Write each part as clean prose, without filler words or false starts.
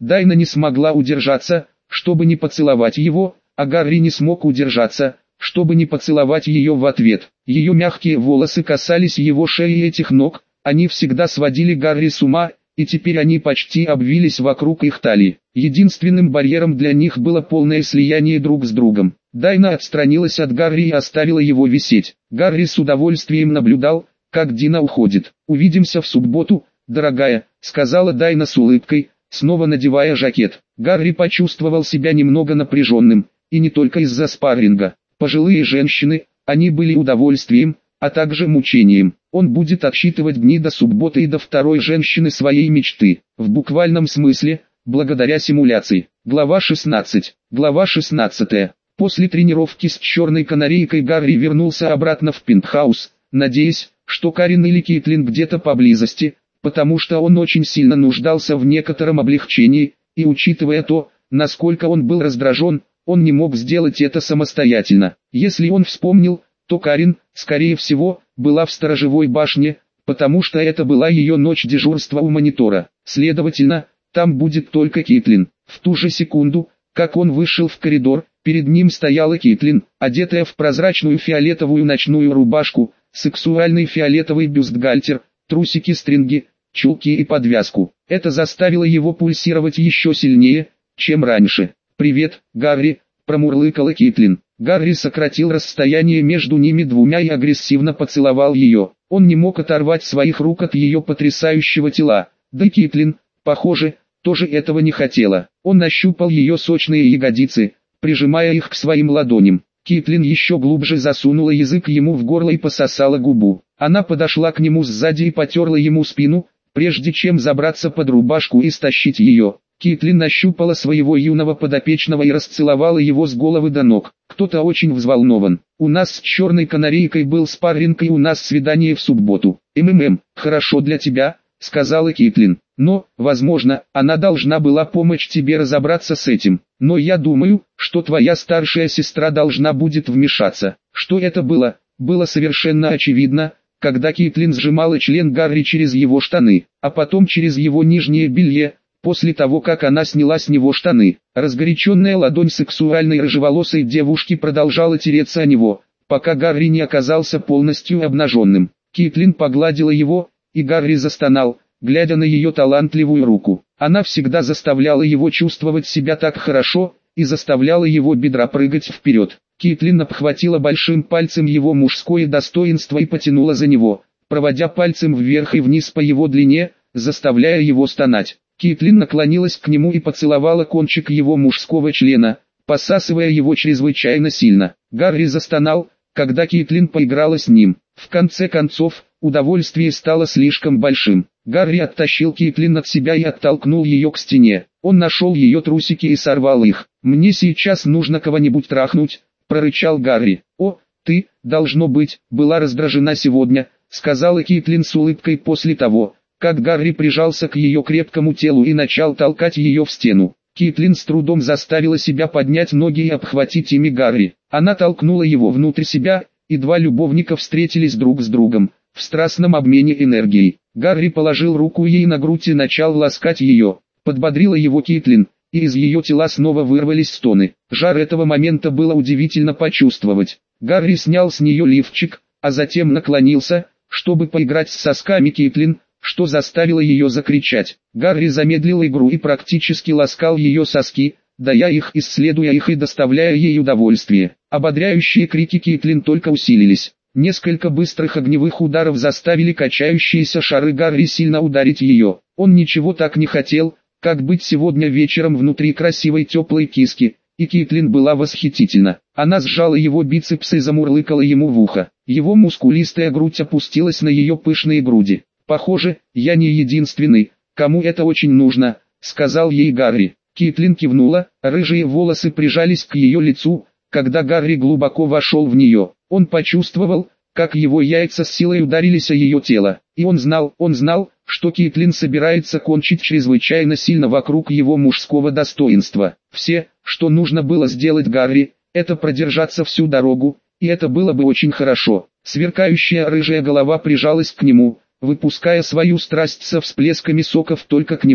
Дайна не смогла удержаться, чтобы не поцеловать его, а Гарри не смог удержаться, чтобы не поцеловать ее в ответ. Ее мягкие волосы касались его шеи и этих ног, они всегда сводили Гарри с ума, и теперь они почти обвились вокруг их талии. Единственным барьером для них было полное слияние друг с другом. Дайна отстранилась от Гарри и оставила его висеть. Гарри с удовольствием наблюдал, как Дина уходит. «Увидимся в субботу, дорогая», — сказала Дайна с улыбкой, снова надевая жакет. Гарри почувствовал себя немного напряженным, и не только из-за спарринга. Пожилые женщины, они были удовольствием, а также мучением. Он будет отсчитывать дни до субботы и до второй женщины своей мечты, в буквальном смысле, благодаря симуляции. Глава 16. Глава 16. После тренировки с черной канарейкой Гарри вернулся обратно в пентхаус, надеясь, что Карин или Кейтлин где-то поблизости, потому что он очень сильно нуждался в некотором облегчении, и учитывая то, насколько он был раздражен, он не мог сделать это самостоятельно. Если он вспомнил, то Карин, скорее всего, была в сторожевой башне, потому что это была ее ночь дежурства у монитора. Следовательно, там будет только Кейтлин. В ту же секунду, как он вышел в коридор, перед ним стояла Кейтлин, одетая в прозрачную фиолетовую ночную рубашку, сексуальный фиолетовый бюстгальтер, трусики-стринги, чулки и подвязку. Это заставило его пульсировать еще сильнее, чем раньше. «Привет, Гарри», — промурлыкала Кейтлин. Гарри сократил расстояние между ними двумя и агрессивно поцеловал ее. Он не мог оторвать своих рук от ее потрясающего тела, да и Кейтлин, похоже, тоже этого не хотела. Он нащупал ее сочные ягодицы, прижимая их к своим ладоням. Кейтлин еще глубже засунула язык ему в горло и пососала губу. Она подошла к нему сзади и потерла ему спину, прежде чем забраться под рубашку и стащить ее. Кейтлин нащупала своего юного подопечного и расцеловала его с головы до ног. «Кто-то очень взволнован. У нас с черной канарейкой был спарринг и у нас свидание в субботу. Хорошо для тебя», — сказала Кейтлин. «Но, возможно, она должна была помочь тебе разобраться с этим. Но я думаю, что твоя старшая сестра должна будет вмешаться». Что это было, было совершенно очевидно, когда Кейтлин сжимала член Гарри через его штаны, а потом через его нижнее белье. После того, как она сняла с него штаны, разгоряченная ладонь сексуальной рыжеволосой девушки продолжала тереться о него, пока Гарри не оказался полностью обнаженным. Кейтлин погладила его, и Гарри застонал, глядя на ее талантливую руку. Она всегда заставляла его чувствовать себя так хорошо, и заставляла его бедра прыгать вперед. Кейтлин обхватила большим пальцем его мужское достоинство и потянула за него, проводя пальцем вверх и вниз по его длине, заставляя его стонать. Кейтлин наклонилась к нему и поцеловала кончик его мужского члена, посасывая его чрезвычайно сильно. Гарри застонал, когда Кейтлин поиграла с ним. В конце концов, удовольствие стало слишком большим. Гарри оттащил Кейтлин от себя и оттолкнул ее к стене. Он нашел ее трусики и сорвал их. «Мне сейчас нужно кого-нибудь трахнуть», — прорычал Гарри. «О, ты, должно быть, была раздражена сегодня», — сказала Кейтлин с улыбкой после того, как Гарри прижался к ее крепкому телу и начал толкать ее в стену. Кейтлин с трудом заставила себя поднять ноги и обхватить ими Гарри. Она толкнула его внутрь себя, и два любовника встретились друг с другом, в страстном обмене энергией. Гарри положил руку ей на грудь и начал ласкать ее. Подбодрила его Кейтлин, и из ее тела снова вырвались стоны. Жар этого момента было удивительно почувствовать. Гарри снял с нее лифчик, а затем наклонился, чтобы поиграть с сосками Кейтлин, что заставило ее закричать. Гарри замедлил игру и практически ласкал ее соски, дая их, исследуя их и доставляя ей удовольствие. Ободряющие крики Кейтлин только усилились. Несколько быстрых огневых ударов заставили качающиеся шары Гарри сильно ударить ее. Он ничего так не хотел, как быть сегодня вечером внутри красивой теплой киски, и Кейтлин была восхитительна. Она сжала его бицепсы и замурлыкала ему в ухо. Его мускулистая грудь опустилась на ее пышные груди. «Похоже, я не единственный, кому это очень нужно», — сказал ей Гарри. Кейтлин кивнула, рыжие волосы прижались к ее лицу, когда Гарри глубоко вошел в нее. Он почувствовал, как его яйца с силой ударились о ее тело. И он знал, что Кейтлин собирается кончить чрезвычайно сильно вокруг его мужского достоинства. Все, что нужно было сделать Гарри, это продержаться всю дорогу, и это было бы очень хорошо. Сверкающая рыжая голова прижалась к нему, выпуская свою страсть со всплесками соков только к нему.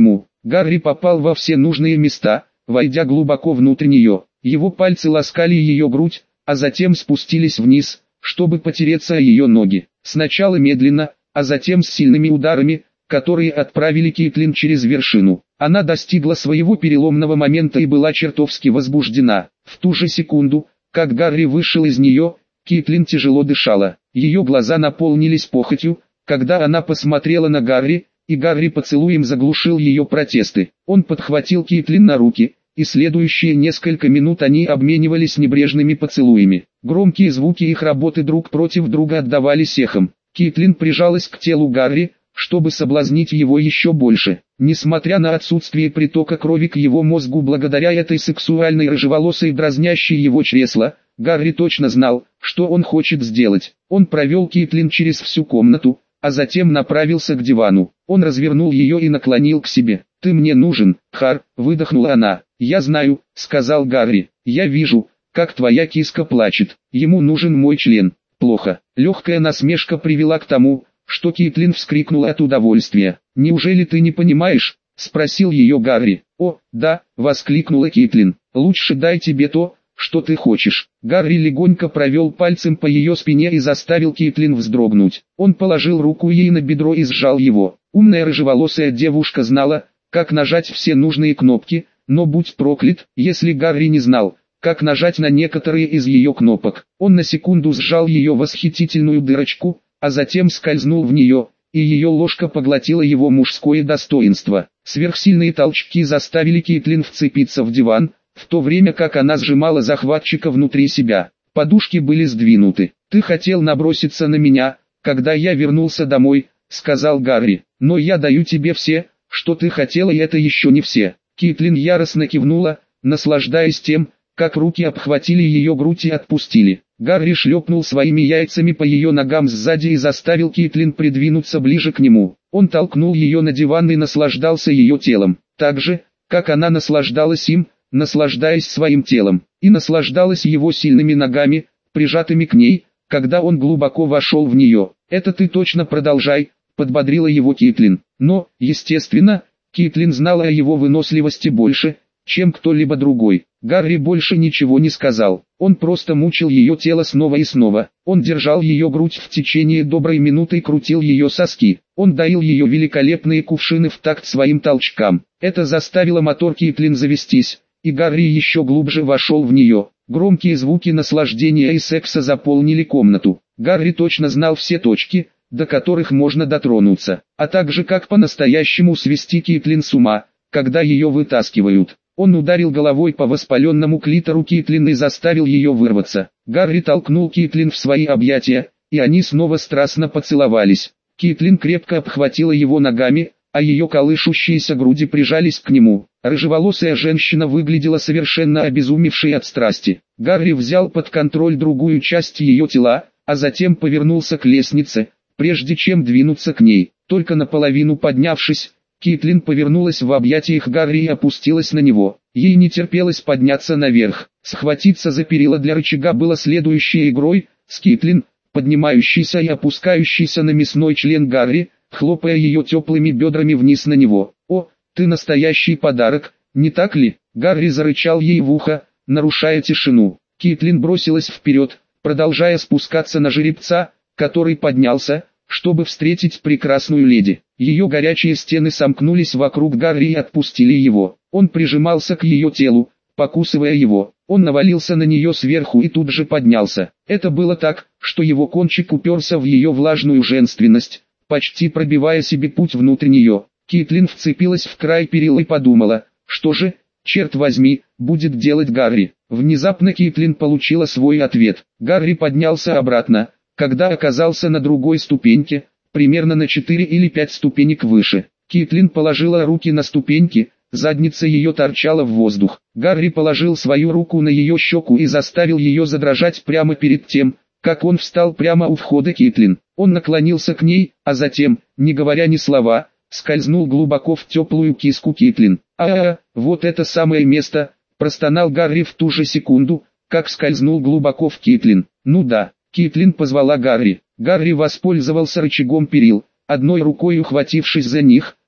Гарри попал во все нужные места, войдя глубоко внутрь нее. Его пальцы ласкали ее грудь, а затем спустились вниз, чтобы потереться о ее ноги. Сначала медленно, а затем с сильными ударами, которые отправили Кейтлин через вершину. Она достигла своего переломного момента и была чертовски возбуждена. В ту же секунду, как Гарри вышел из нее, Кейтлин тяжело дышала. Ее глаза наполнились похотью, когда она посмотрела на Гарри, и Гарри поцелуем заглушил ее протесты. Он подхватил Кейтлин на руки, и следующие несколько минут они обменивались небрежными поцелуями. Громкие звуки их работы друг против друга отдавались эхом. Кейтлин прижалась к телу Гарри, чтобы соблазнить его еще больше. Несмотря на отсутствие притока крови к его мозгу благодаря этой сексуальной рыжеволосой дразнящей его чресла, Гарри точно знал, что он хочет сделать. Он провел Кейтлин через всю комнату, а затем направился к дивану. Он развернул ее и наклонил к себе. «Ты мне нужен, Хар», — выдохнула она. «Я знаю», — сказал Гарри. «Я вижу, как твоя киска плачет. Ему нужен мой член». Плохо. Легкая насмешка привела к тому, что Кейтлин вскрикнула от удовольствия. «Неужели ты не понимаешь?» — спросил ее Гарри. «О, да», — воскликнула Кейтлин. «Лучше дай тебе то, что ты хочешь». Гарри легонько провел пальцем по ее спине и заставил Кейтлин вздрогнуть. Он положил руку ей на бедро и сжал его. Умная рыжеволосая девушка знала, как нажать все нужные кнопки, но будь проклят, если Гарри не знал, как нажать на некоторые из ее кнопок. Он на секунду сжал ее восхитительную дырочку, а затем скользнул в нее, и ее ложка поглотила его мужское достоинство. Сверхсильные толчки заставили Кейтлин вцепиться в диван, в то время как она сжимала захватчика внутри себя. Подушки были сдвинуты. «Ты хотел наброситься на меня, когда я вернулся домой», — сказал Гарри. «Но я даю тебе все, что ты хотела, и это еще не все». Кейтлин яростно кивнула, наслаждаясь тем, как руки обхватили ее грудь и отпустили. Гарри шлепнул своими яйцами по ее ногам сзади и заставил Кейтлин придвинуться ближе к нему. Он толкнул ее на диван и наслаждался ее телом, так же, как она наслаждалась им, наслаждаясь своим телом, и наслаждалась его сильными ногами, прижатыми к ней, когда он глубоко вошел в нее. «Это ты точно продолжай», — подбодрила его Кейтлин. Но, естественно, Кейтлин знала о его выносливости больше, чем кто-либо другой. Гарри больше ничего не сказал. Он просто мучил ее тело снова и снова. Он держал ее грудь в течение доброй минуты и крутил ее соски. Он доил ее великолепные кувшины в такт своим толчкам. Это заставило мотор Кейтлин завестись, и Гарри еще глубже вошел в нее. Громкие звуки наслаждения и секса заполнили комнату. Гарри точно знал все точки, до которых можно дотронуться, а также как по-настоящему свести Кейтлин с ума, когда ее вытаскивают. Он ударил головой по воспаленному клитору Кейтлин и заставил ее вырваться. Гарри толкнул Кейтлин в свои объятия, и они снова страстно поцеловались. Кейтлин крепко обхватила его ногами, а ее колышущиеся груди прижались к нему. Рыжеволосая женщина выглядела совершенно обезумевшей от страсти. Гарри взял под контроль другую часть ее тела, а затем повернулся к лестнице, прежде чем двинуться к ней. Только наполовину поднявшись, Кейтлин повернулась в объятиях Гарри и опустилась на него. Ей не терпелось подняться наверх. Схватиться за перила для рычага было следующей игрой, с Кейтлин, поднимающейся и опускающейся на мясной член Гарри, хлопая ее теплыми бедрами вниз на него. «О, ты настоящий подарок, не так ли?» Гарри зарычал ей в ухо, нарушая тишину. Кейтлин бросилась вперед, продолжая спускаться на жеребца, который поднялся, чтобы встретить прекрасную леди. Ее горячие стены сомкнулись вокруг Гарри и отпустили его. Он прижимался к ее телу, покусывая его. Он навалился на нее сверху и тут же поднялся. Это было так, что его кончик уперся в ее влажную женственность, почти пробивая себе путь внутрь нее. Кейтлин вцепилась в край перил и подумала, что же, черт возьми, будет делать Гарри. Внезапно Кейтлин получила свой ответ. Гарри поднялся обратно, когда оказался на другой ступеньке, примерно на 4 или 5 ступенек выше. Кейтлин положила руки на ступеньки, задница ее торчала в воздух. Гарри положил свою руку на ее щеку и заставил ее задрожать прямо перед тем, как он встал прямо у входа Кейтлин. Он наклонился к ней, а затем, не говоря ни слова, скользнул глубоко в теплую киску Кейтлин. Вот это самое место, простонал Гарри в ту же секунду, как скользнул глубоко в Кейтлин. Ну да. Кейтлин позвала Гарри. Гарри воспользовался рычагом перил, одной рукой ухватившись за них,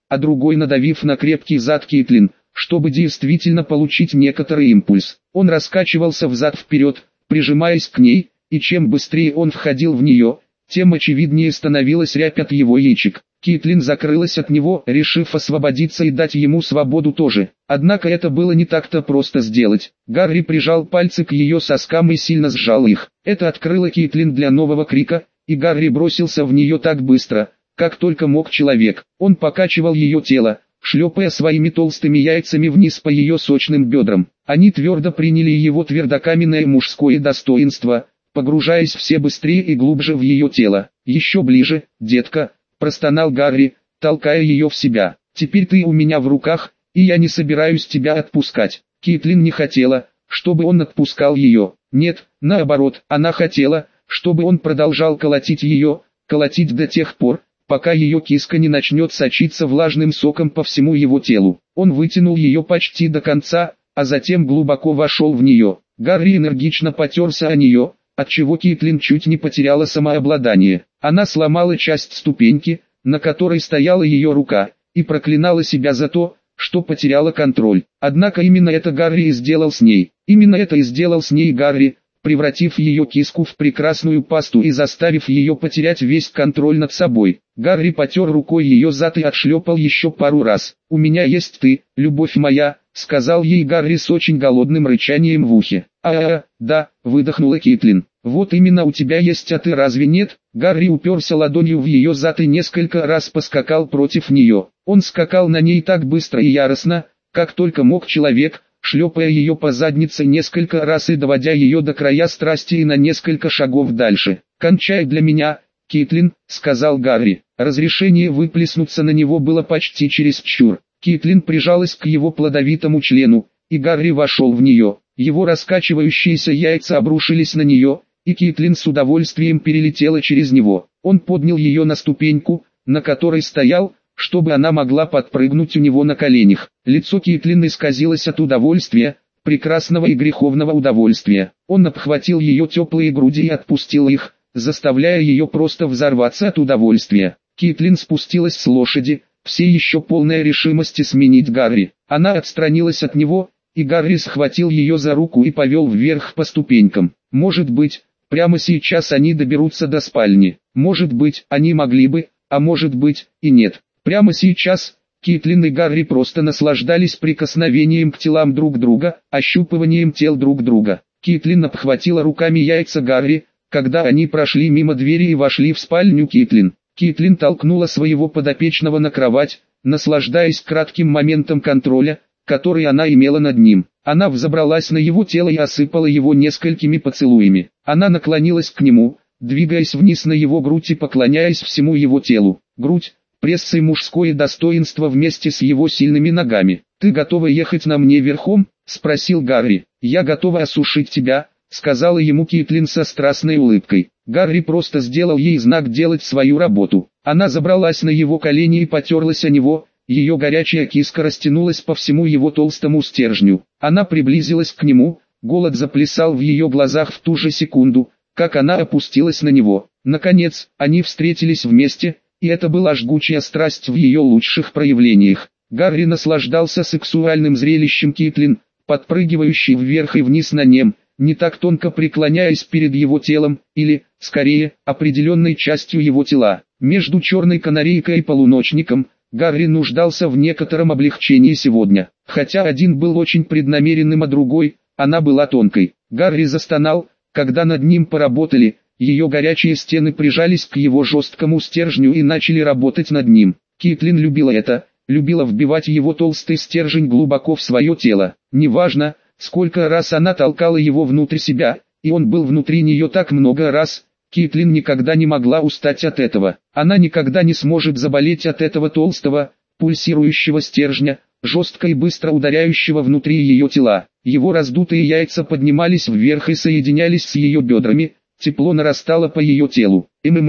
а другой надавив на крепкий зад Кейтлин, чтобы действительно получить некоторый импульс. Он раскачивался взад-вперед, прижимаясь к ней, и чем быстрее он входил в нее, тем очевиднее становилась рябь от его яичек. Кейтлин закрылась от него, решив освободиться и дать ему свободу тоже. Однако это было не так-то просто сделать. Гарри прижал пальцы к ее соскам и сильно сжал их. Это открыло Кейтлин для нового крика, и Гарри бросился в нее так быстро, как только мог человек. Он покачивал ее тело, шлепая своими толстыми яйцами вниз по ее сочным бедрам. Они твердо приняли его твердокаменное мужское достоинство, погружаясь все быстрее и глубже в ее тело. «Еще ближе, детка», — простонал Гарри, толкая ее в себя. «Теперь ты у меня в руках, и я не собираюсь тебя отпускать». Кейтлин не хотела, чтобы он отпускал ее. Нет, наоборот, она хотела, чтобы он продолжал колотить ее, колотить до тех пор, пока ее киска не начнет сочиться влажным соком по всему его телу. Он вытянул ее почти до конца, а затем глубоко вошел в нее. Гарри энергично потерся о нее, отчего Кейтлин чуть не потеряла самообладание. Она сломала часть ступеньки, на которой стояла ее рука, и проклинала себя за то, что потеряла контроль. Однако именно это Гарри и сделал с ней. Именно это и сделал с ней Гарри, превратив ее киску в прекрасную пасту и заставив ее потерять весь контроль над собой. Гарри потер рукой ее зад и отшлепал еще пару раз. «У меня есть ты, любовь моя», — сказал ей Гарри с очень голодным рычанием в ухе. Да», — выдохнула Кейтлин. «Вот именно у тебя есть, а ты разве нет?» Гарри уперся ладонью в ее зад и несколько раз поскакал против нее. Он скакал на ней так быстро и яростно, как только мог человек, шлепая ее по заднице несколько раз и доводя ее до края страсти и на несколько шагов дальше. «Кончай для меня, Кейтлин», — сказал Гарри. Разрешение выплеснуться на него было почти чересчур. Кейтлин прижалась к его плодовитому члену, и Гарри вошел в нее. Его раскачивающиеся яйца обрушились на нее, и Кейтлин с удовольствием перелетела через него. Он поднял ее на ступеньку, на которой стоял, чтобы она могла подпрыгнуть у него на коленях. Лицо Кейтлин исказилось от удовольствия, прекрасного и греховного удовольствия. Он обхватил ее теплые груди и отпустил их, заставляя ее просто взорваться от удовольствия. Кейтлин спустилась с лошади, все еще полная решимости сменить Гарри. Она отстранилась от него, и Гарри схватил ее за руку и повел вверх по ступенькам. Может быть, прямо сейчас они доберутся до спальни. Может быть, они могли бы, а может быть, и нет. Прямо сейчас Кейтлин и Гарри просто наслаждались прикосновением к телам друг друга, ощупыванием тел друг друга. Кейтлин обхватила руками яйца Гарри, когда они прошли мимо двери и вошли в спальню Кейтлин. Кейтлин толкнула своего подопечного на кровать, наслаждаясь кратким моментом контроля, который она имела над ним. Она взобралась на его тело и осыпала его несколькими поцелуями. Она наклонилась к нему, двигаясь вниз на его грудь и поклоняясь всему его телу. Грудь, пресс и мужское достоинство вместе с его сильными ногами. «Ты готова ехать на мне верхом?» — спросил Гарри. «Я готова осушить тебя», — сказала ему Кейтлин со страстной улыбкой. Гарри просто сделал ей знак делать свою работу. Она забралась на его колени и потерлась о него, ее горячая киска растянулась по всему его толстому стержню. Она приблизилась к нему, голод заплясал в ее глазах в ту же секунду, как она опустилась на него. Наконец, они встретились вместе, и это была жгучая страсть в ее лучших проявлениях. Гарри наслаждался сексуальным зрелищем Кейтлин, подпрыгивающей вверх и вниз на нем, не так тонко преклоняясь перед его телом, или, скорее, определенной частью его тела. Между черной канарейкой и полуночником, Гарри нуждался в некотором облегчении сегодня. Хотя один был очень преднамеренным, а другой, она была тонкой. Гарри застонал, когда над ним поработали, ее горячие стены прижались к его жесткому стержню и начали работать над ним. Кейтлин любила это, любила вбивать его толстый стержень глубоко в свое тело. Неважно, сколько раз она толкала его внутрь себя, и он был внутри нее так много раз, Кейтлин никогда не могла устать от этого. Она никогда не сможет заболеть от этого толстого, пульсирующего стержня, жестко и быстро ударяющего внутри ее тела. Его раздутые яйца поднимались вверх и соединялись с ее бедрами, тепло нарастало по ее телу.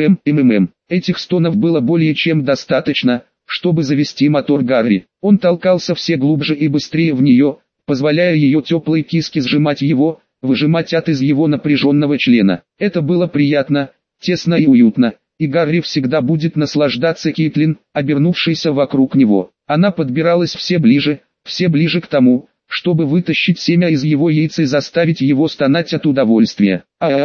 Этих стонов было более чем достаточно, чтобы завести мотор Гарри. Он толкался все глубже и быстрее в нее, позволяя ее теплой киске сжимать его, выжимать ад из его напряженного члена. Это было приятно, тесно и уютно, и Гарри всегда будет наслаждаться Кейтлин, обернувшейся вокруг него. Она подбиралась все ближе к тому, чтобы вытащить семя из его яиц и заставить его стонать от удовольствия.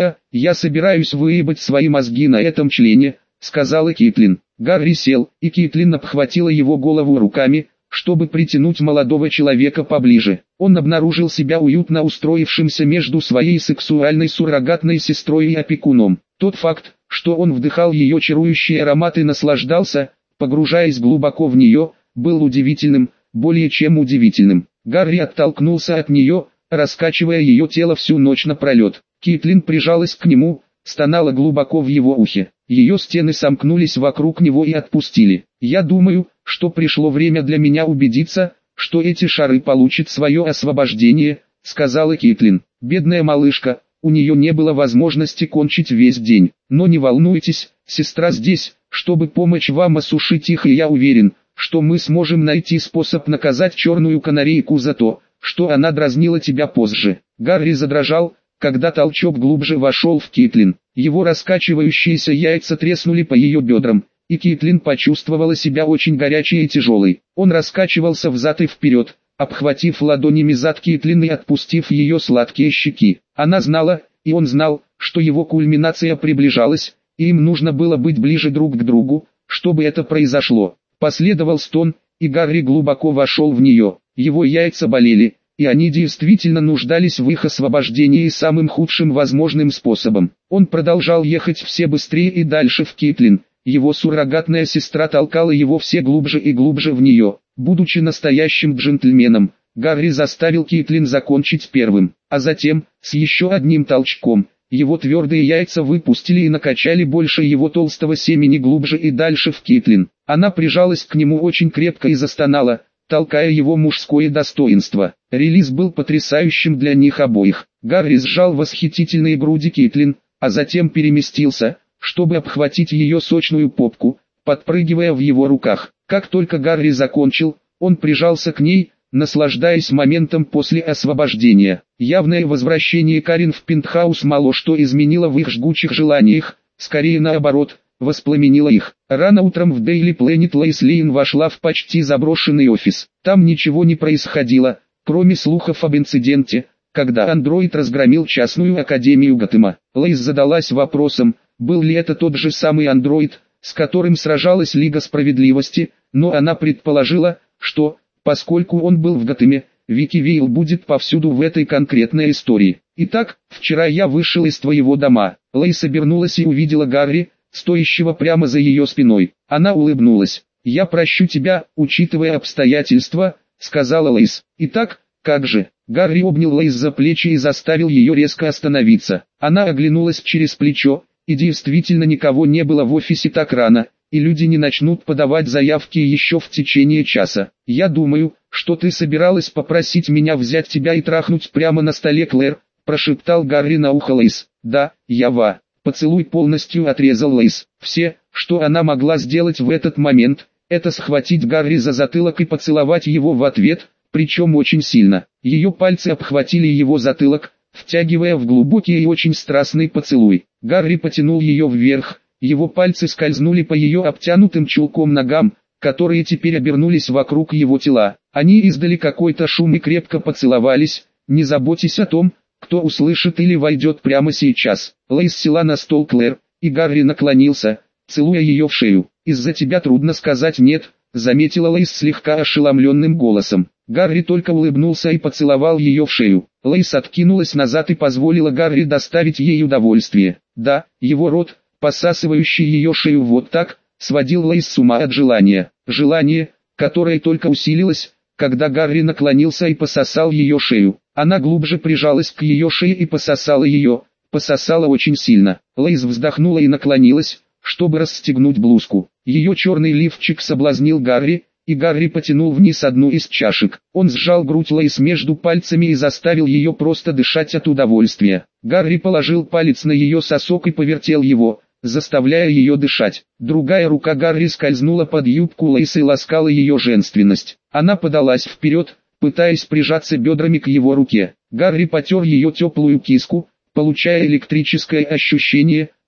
Я собираюсь выебать свои мозги на этом члене», — сказала Кейтлин. Гарри сел, и Кейтлин обхватила его голову руками, чтобы притянуть молодого человека поближе. Он обнаружил себя уютно устроившимся между своей сексуальной суррогатной сестрой и опекуном. Тот факт, что он вдыхал ее чарующий аромат и наслаждался, погружаясь глубоко в нее, был удивительным, более чем удивительным. Гарри оттолкнулся от нее, раскачивая ее тело всю ночь напролет. Кейтлин прижалась к нему, стонала глубоко в его ухе. Ее стены сомкнулись вокруг него и отпустили. «Я думаю, что пришло время для меня убедиться, что эти шары получат свое освобождение», — сказала Кейтлин. «Бедная малышка, у нее не было возможности кончить весь день. Но не волнуйтесь, сестра здесь, чтобы помочь вам осушить их, и я уверен, что мы сможем найти способ наказать черную канарейку за то, что она дразнила тебя позже». Гарри задрожал, когда толчок глубже вошел в Кейтлин. Его раскачивающиеся яйца треснули по ее бедрам, и Кейтлин почувствовала себя очень горячей и тяжелой. Он раскачивался взад и вперед, обхватив ладонями зад Кейтлин и отпустив ее сладкие щеки. Она знала, и он знал, что его кульминация приближалась, и им нужно было быть ближе друг к другу, чтобы это произошло. Последовал стон, и Гарри глубоко вошел в нее. Его яйца болели, и они действительно нуждались в их освобождении самым худшим возможным способом. Он продолжал ехать все быстрее и дальше в Кейтлин. Его суррогатная сестра толкала его все глубже и глубже в нее. Будучи настоящим джентльменом, Гарри заставил Кейтлин закончить первым, а затем, с еще одним толчком, его твердые яйца выпустили и накачали больше его толстого семени глубже и дальше в Кейтлин. Она прижалась к нему очень крепко и застонала, толкая его мужское достоинство. Релиз был потрясающим для них обоих. Гарри сжал восхитительные груди Кейтлин, а затем переместился, чтобы обхватить ее сочную попку, подпрыгивая в его руках. Как только Гарри закончил, он прижался к ней, наслаждаясь моментом после освобождения. Явное возвращение Карен в пентхаус мало что изменило в их жгучих желаниях, скорее наоборот, воспламенило их. Рано утром в Daily Planet Лоис Лейн вошла в почти заброшенный офис. Там ничего не происходило, кроме слухов об инциденте, когда андроид разгромил частную академию Готэма. Лоис задалась вопросом, был ли это тот же самый андроид, с которым сражалась Лига Справедливости, но она предположила, что, поскольку он был в Готэме, Вики Вейл будет повсюду в этой конкретной истории. «Итак, вчера я вышел из твоего дома». Лоис обернулась и увидела Гарри, стоящего прямо за ее спиной. Она улыбнулась. «Я прощу тебя, учитывая обстоятельства», — сказала Лоис. «Итак, как же?» Гарри обнял Лоис за плечи и заставил ее резко остановиться. Она оглянулась через плечо, и действительно никого не было в офисе так рано, и люди не начнут подавать заявки еще в течение часа. «Я думаю, что ты собиралась попросить меня взять тебя и трахнуть прямо на столе, Клэр», — прошептал Гарри на ухо Лоис. «Да, Ява». Поцелуй полностью отрезал Лоис. Все, что она могла сделать в этот момент, это схватить Гарри за затылок и поцеловать его в ответ, причем очень сильно. Ее пальцы обхватили его затылок, втягивая в глубокий и очень страстный поцелуй. Гарри потянул ее вверх, его пальцы скользнули по ее обтянутым чулком ногам, которые теперь обернулись вокруг его тела. Они издали какой-то шум и крепко поцеловались, не заботясь о том, кто услышит или войдет прямо сейчас. Лоис села на стол Клэр, и Гарри наклонился, целуя ее в шею. «Из-за тебя трудно сказать «нет», — заметила Лоис слегка ошеломленным голосом. Гарри только улыбнулся и поцеловал ее в шею. Лоис откинулась назад и позволила Гарри доставить ей удовольствие. Да, его рот, посасывающий ее шею вот так, сводил Лоис с ума от желания. Желание, которое только усилилось, когда Гарри наклонился и пососал ее шею. Она глубже прижалась к ее шее и пососала ее, пососала очень сильно. Лоис вздохнула и наклонилась, чтобы расстегнуть блузку. Ее черный лифчик соблазнил Гарри, и Гарри потянул вниз одну из чашек. Он сжал грудь Лоис между пальцами и заставил ее просто дышать от удовольствия. Гарри положил палец на ее сосок и повертел его, заставляя ее дышать. Другая рука Гарри скользнула под юбку Лоис и ласкала ее женственность. Она подалась вперед, пытаясь прижаться бедрами к его руке. Гарри потер ее теплую киску, получая электрическое ощущение,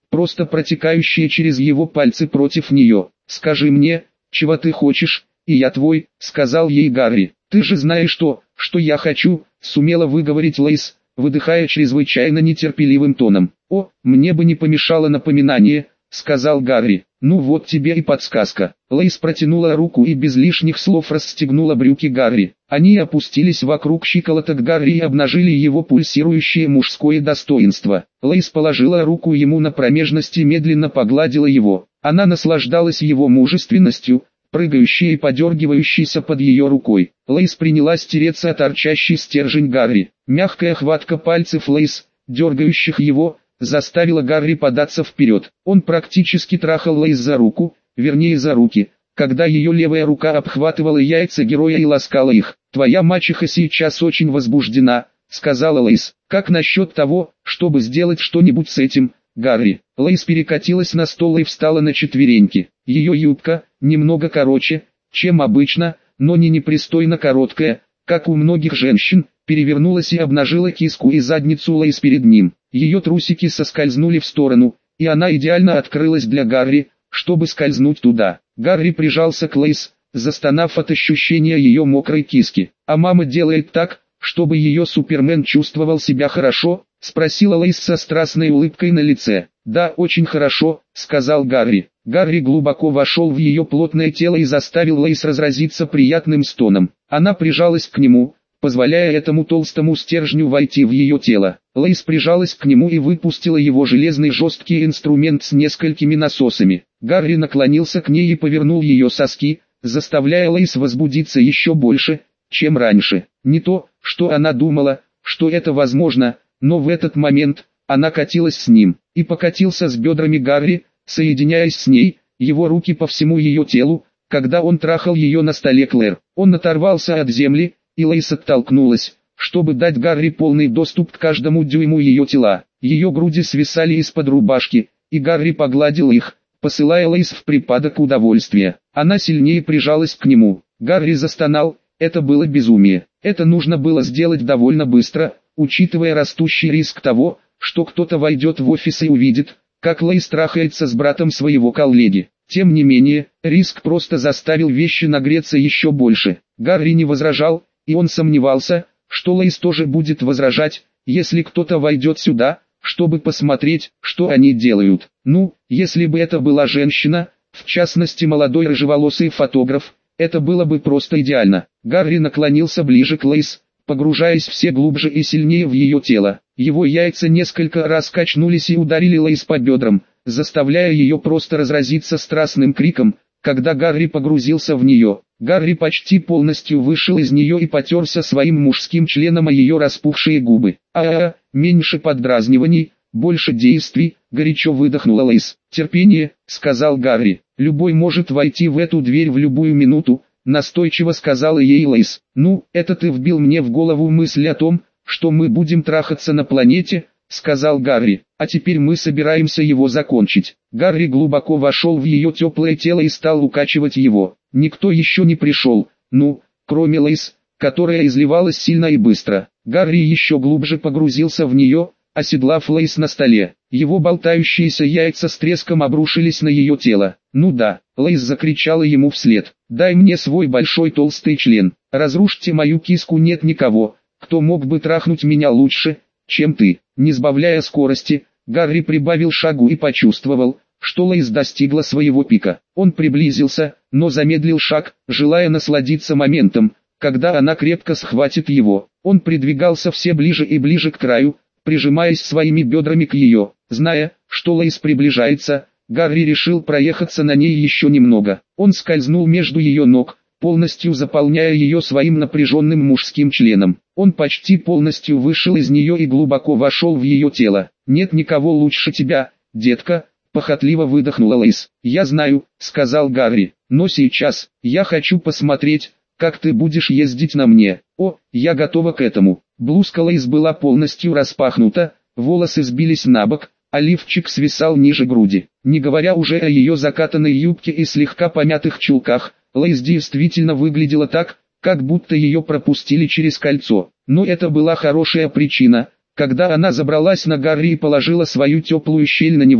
просто протекающие через его пальцы против нее. «Скажи мне, чего ты хочешь, и я твой», — сказал ей Гарри. «Ты же знаешь что я хочу», — сумела выговорить Лейс, выдыхая чрезвычайно нетерпеливым тоном. «О, мне бы не помешало напоминание», — сказал Гарри. «Ну вот тебе и подсказка». Лейс протянула руку и без лишних слов расстегнула брюки Гарри. Они опустились вокруг щиколоток Гарри и обнажили его пульсирующее мужское достоинство. Лейс положила руку ему на промежность и медленно погладила его. Она наслаждалась его мужественностью, прыгающей и подергивающейся под ее рукой. Лейс принялась тереться о торчащий стержень Гарри. Мягкая хватка пальцев Лейс, дергающих его, заставила Гарри податься вперед. Он практически трахал Лейс за руку, вернее за руки, когда ее левая рука обхватывала яйца героя и ласкала их. «Твоя мачеха сейчас очень возбуждена», — сказала Лейс. «Как насчет того, чтобы сделать что-нибудь с этим, Гарри?» Лейс перекатилась на стол и встала на четвереньки. Ее юбка, немного короче, чем обычно, но не непристойно короткая, как у многих женщин, перевернулась и обнажила киску и задницу Лейс перед ним. Ее трусики соскользнули в сторону, и она идеально открылась для Гарри, чтобы скользнуть туда. Гарри прижался к Лейс, застонав от ощущения ее мокрой киски. «А мама делает так, чтобы ее Супермен чувствовал себя хорошо?» — спросила Лейс со страстной улыбкой на лице. «Да, очень хорошо», — сказал Гарри. Гарри глубоко вошел в ее плотное тело и заставил Лейс разразиться приятным стоном. Она прижалась к нему, позволяя этому толстому стержню войти в ее тело. Лейс прижалась к нему и выпустила его железный жесткий инструмент с несколькими насосами. Гарри наклонился к ней и повернул ее соски, заставляя Лейс возбудиться еще больше, чем раньше. Не то, что она думала, что это возможно, но в этот момент она катилась с ним, и покатился с бедрами Гарри, соединяясь с ней, его руки по всему ее телу, когда он трахал ее на столе Клэр. Он оторвался от земли, и Лейс оттолкнулась, чтобы дать Гарри полный доступ к каждому дюйму ее тела. Ее груди свисали из-под рубашки, и Гарри погладил их, посылая Лейс в припадок удовольствия. Она сильнее прижалась к нему. Гарри застонал, это было безумие. Это нужно было сделать довольно быстро, учитывая растущий риск того, что кто-то войдет в офис и увидит, как Лейс трахается с братом своего коллеги. Тем не менее, риск просто заставил вещи нагреться еще больше. Гарри не возражал, и он сомневался, что Лейс тоже будет возражать, если кто-то войдет сюда, чтобы посмотреть, что они делают. Ну, если бы это была женщина, в частности молодой рыжеволосый фотограф, это было бы просто идеально. Гарри наклонился ближе к Лейс, погружаясь все глубже и сильнее в ее тело. Его яйца несколько раз качнулись и ударили Лейс по бедрам, заставляя ее просто разразиться страстным криком, когда Гарри погрузился в нее. Гарри почти полностью вышел из нее и потерся своим мужским членом о ее распухшие губы. Меньше поддразниваний, больше действий, горячо выдохнула Лейс. «Терпение», — сказал Гарри. «Любой может войти в эту дверь в любую минуту», — настойчиво сказала ей Лейс. «Ну, это ты вбил мне в голову мысль о том, что мы будем трахаться на планете», — сказал Гарри. «А теперь мы собираемся его закончить». Гарри глубоко вошел в ее теплое тело и стал укачивать его. Никто еще не пришел, кроме Лейс, которая изливалась сильно и быстро. Гарри еще глубже погрузился в нее, оседлав Лейс на столе. Его болтающиеся яйца с треском обрушились на ее тело. «Ну да», — Лейс закричала ему вслед. «Дай мне свой большой толстый член. Разрушьте мою киску, нет никого, кто мог бы трахнуть меня лучше, чем ты». Не сбавляя скорости, Гарри прибавил шагу и почувствовал, что Лейс достигла своего пика. Он приблизился, но замедлил шаг, желая насладиться моментом, когда она крепко схватит его. Он придвигался все ближе и ближе к краю, прижимаясь своими бедрами к ее. Зная, что Лейс приближается, Гарри решил проехаться на ней еще немного. Он скользнул между ее ног, полностью заполняя ее своим напряженным мужским членом. Он почти полностью вышел из нее и глубоко вошел в ее тело. «Нет никого лучше тебя, детка», — похотливо выдохнула Лейс. «Я знаю», — сказал Гарри, — «но сейчас, я хочу посмотреть, как ты будешь ездить на мне». «О, я готова к этому». Блузка Лейс была полностью распахнута, волосы сбились набок, а лифчик свисал ниже груди. Не говоря уже о ее закатанной юбке и слегка помятых чулках, Лейс действительно выглядела так, как будто ее пропустили через кольцо. Но это была хорошая причина. Когда она забралась на Гарри и положила свою теплую щель на него,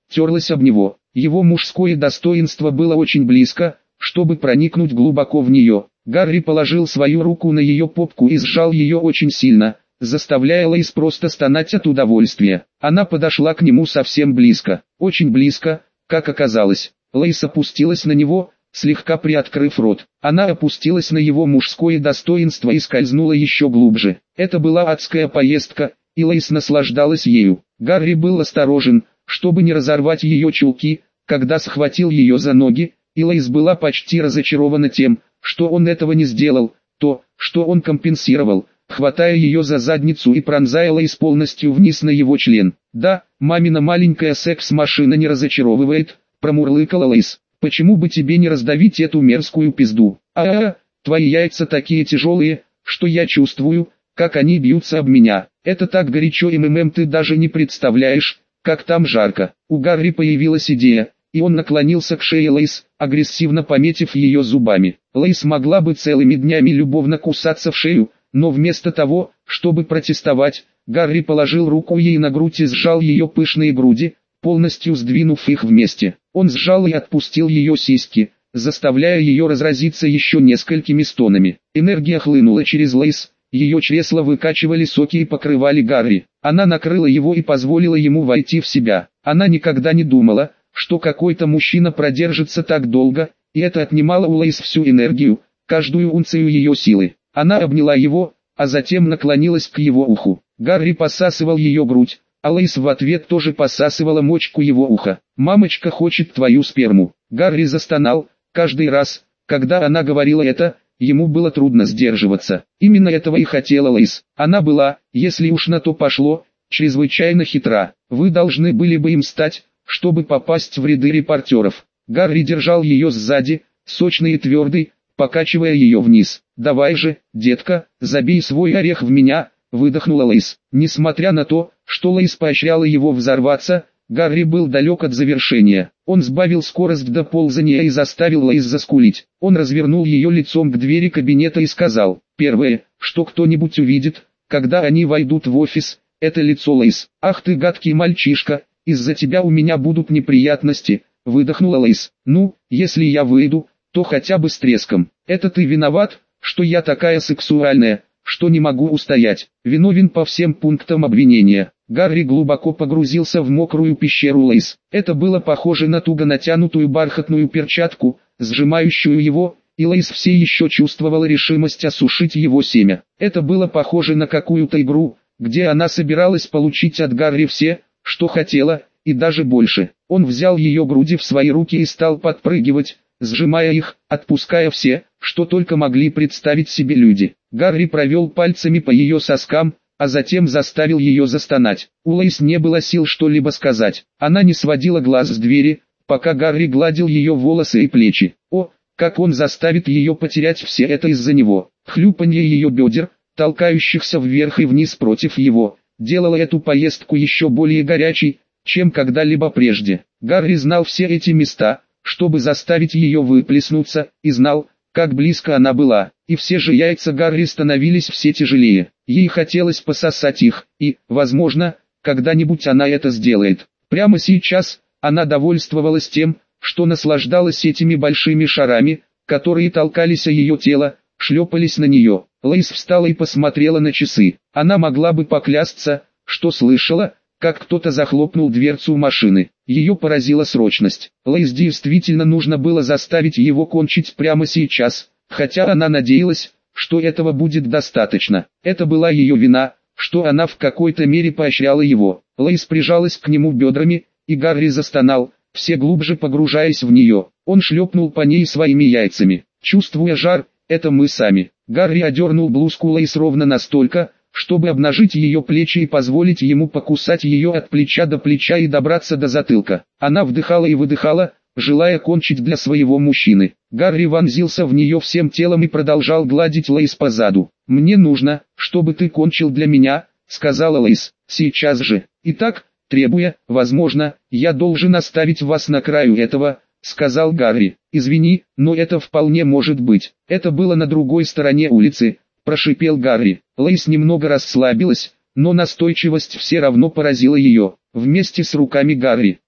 терлась об него. Его мужское достоинство было очень близко, чтобы проникнуть глубоко в нее. Гарри положил свою руку на ее попку и сжал ее очень сильно, заставляя Лейс просто стонать от удовольствия. Она подошла к нему совсем близко, очень близко, как оказалось. Лейс опустилась на него, слегка приоткрыв рот. Она опустилась на его мужское достоинство и скользнула еще глубже. Это была адская поездка, и Лейс наслаждалась ею. Гарри был осторожен, чтобы не разорвать ее чулки, когда схватил ее за ноги, и Лейс была почти разочарована тем, что он этого не сделал, то, что он компенсировал, хватая ее за задницу и пронзая Лейс полностью вниз на его член. «Да, мамина маленькая секс-машина не разочаровывает», — промурлыкала Лейс. «Почему бы тебе не раздавить эту мерзкую пизду? Твои яйца такие тяжелые, что я чувствую, как они бьются об меня. Это так горячо и ты даже не представляешь, как там жарко». У Гарри появилась идея, и он наклонился к шее Лейс, агрессивно пометив ее зубами. Лейс могла бы целыми днями любовно кусаться в шею, но вместо того, чтобы протестовать, Гарри положил руку ей на грудь и сжал ее пышные груди, полностью сдвинув их вместе. Он сжал и отпустил ее сиськи, заставляя ее разразиться еще несколькими стонами. Энергия хлынула через Лейс, ее чресла выкачивали соки и покрывали Гарри. Она накрыла его и позволила ему войти в себя. Она никогда не думала, что какой-то мужчина продержится так долго, и это отнимало у Лейс всю энергию, каждую унцию ее силы. Она обняла его, а затем наклонилась к его уху. Гарри посасывал ее грудь, а Лейс в ответ тоже посасывала мочку его уха. «Мамочка хочет твою сперму». Гарри застонал. Каждый раз, когда она говорила это, ему было трудно сдерживаться. Именно этого и хотела Лейс. Она была, если уж на то пошло, чрезвычайно хитра. Вы должны были бы им стать, чтобы попасть в ряды репортеров. Гарри держал ее сзади, сочный и твердый, покачивая ее вниз. «Давай же, детка, забей свой орех в меня», — выдохнула Лейс. Несмотря на то, что Лейс поощряла его взорваться, Гарри был далек от завершения. Он сбавил скорость до ползания и заставил Лейс заскулить. Он развернул ее лицом к двери кабинета и сказал: «Первое, что кто-нибудь увидит, когда они войдут в офис, это лицо Лейс. Ах ты гадкий мальчишка, из-за тебя у меня будут неприятности», — выдохнула Лейс. «Ну, если я выйду, то хотя бы с треском. Это ты виноват, что я такая сексуальная, что не могу устоять. Виновен по всем пунктам обвинения». Гарри глубоко погрузился в мокрую пещеру Лейс. Это было похоже на туго натянутую бархатную перчатку, сжимающую его, и Лейс все еще чувствовала решимость осушить его семя. Это было похоже на какую-то игру, где она собиралась получить от Гарри все, что хотела, и даже больше. Он взял ее груди в свои руки и стал подпрыгивать, сжимая их, отпуская все, что только могли представить себе люди. Гарри провел пальцами по ее соскам, а затем заставил ее застонать. У Лейс не было сил что-либо сказать. Она не сводила глаз с двери, пока Гарри гладил ее волосы и плечи. О, как он заставит ее потерять все это из-за него. Хлюпанье ее бедер, толкающихся вверх и вниз против его, делало эту поездку еще более горячей, чем когда-либо прежде. Гарри знал все эти места, чтобы заставить ее выплеснуться, и знал, как близко она была, и все же яйца Гарри становились все тяжелее. Ей хотелось пососать их, и, возможно, когда-нибудь она это сделает. Прямо сейчас, она довольствовалась тем, что наслаждалась этими большими шарами, которые толкались о ее тело, шлепались на нее. Лейс встала и посмотрела на часы. Она могла бы поклясться, что слышала, как кто-то захлопнул дверцу машины. Ее поразила срочность. Лейс действительно нужно было заставить его кончить прямо сейчас, хотя она надеялась, что этого будет достаточно. Это была ее вина, что она в какой-то мере поощряла его. Лейс прижалась к нему бедрами, и Гарри застонал, все глубже погружаясь в нее. Он шлепнул по ней своими яйцами. Чувствуя жар, это мы сами. Гарри одернул блузку Лейс ровно настолько, чтобы обнажить ее плечи и позволить ему покусать ее от плеча до плеча и добраться до затылка. Она вдыхала и выдыхала, желая кончить для своего мужчины. Гарри вонзился в нее всем телом и продолжал гладить Лейс по заду. «Мне нужно, чтобы ты кончил для меня», — сказала Лейс, — «сейчас же». «Итак, требуя, возможно, я должен оставить вас на краю этого», — сказал Гарри. «Извини, но это вполне может быть». «Это было на другой стороне улицы», — прошипел Гарри. Лейс немного расслабилась, но настойчивость все равно поразила ее. Вместе с руками Гарри,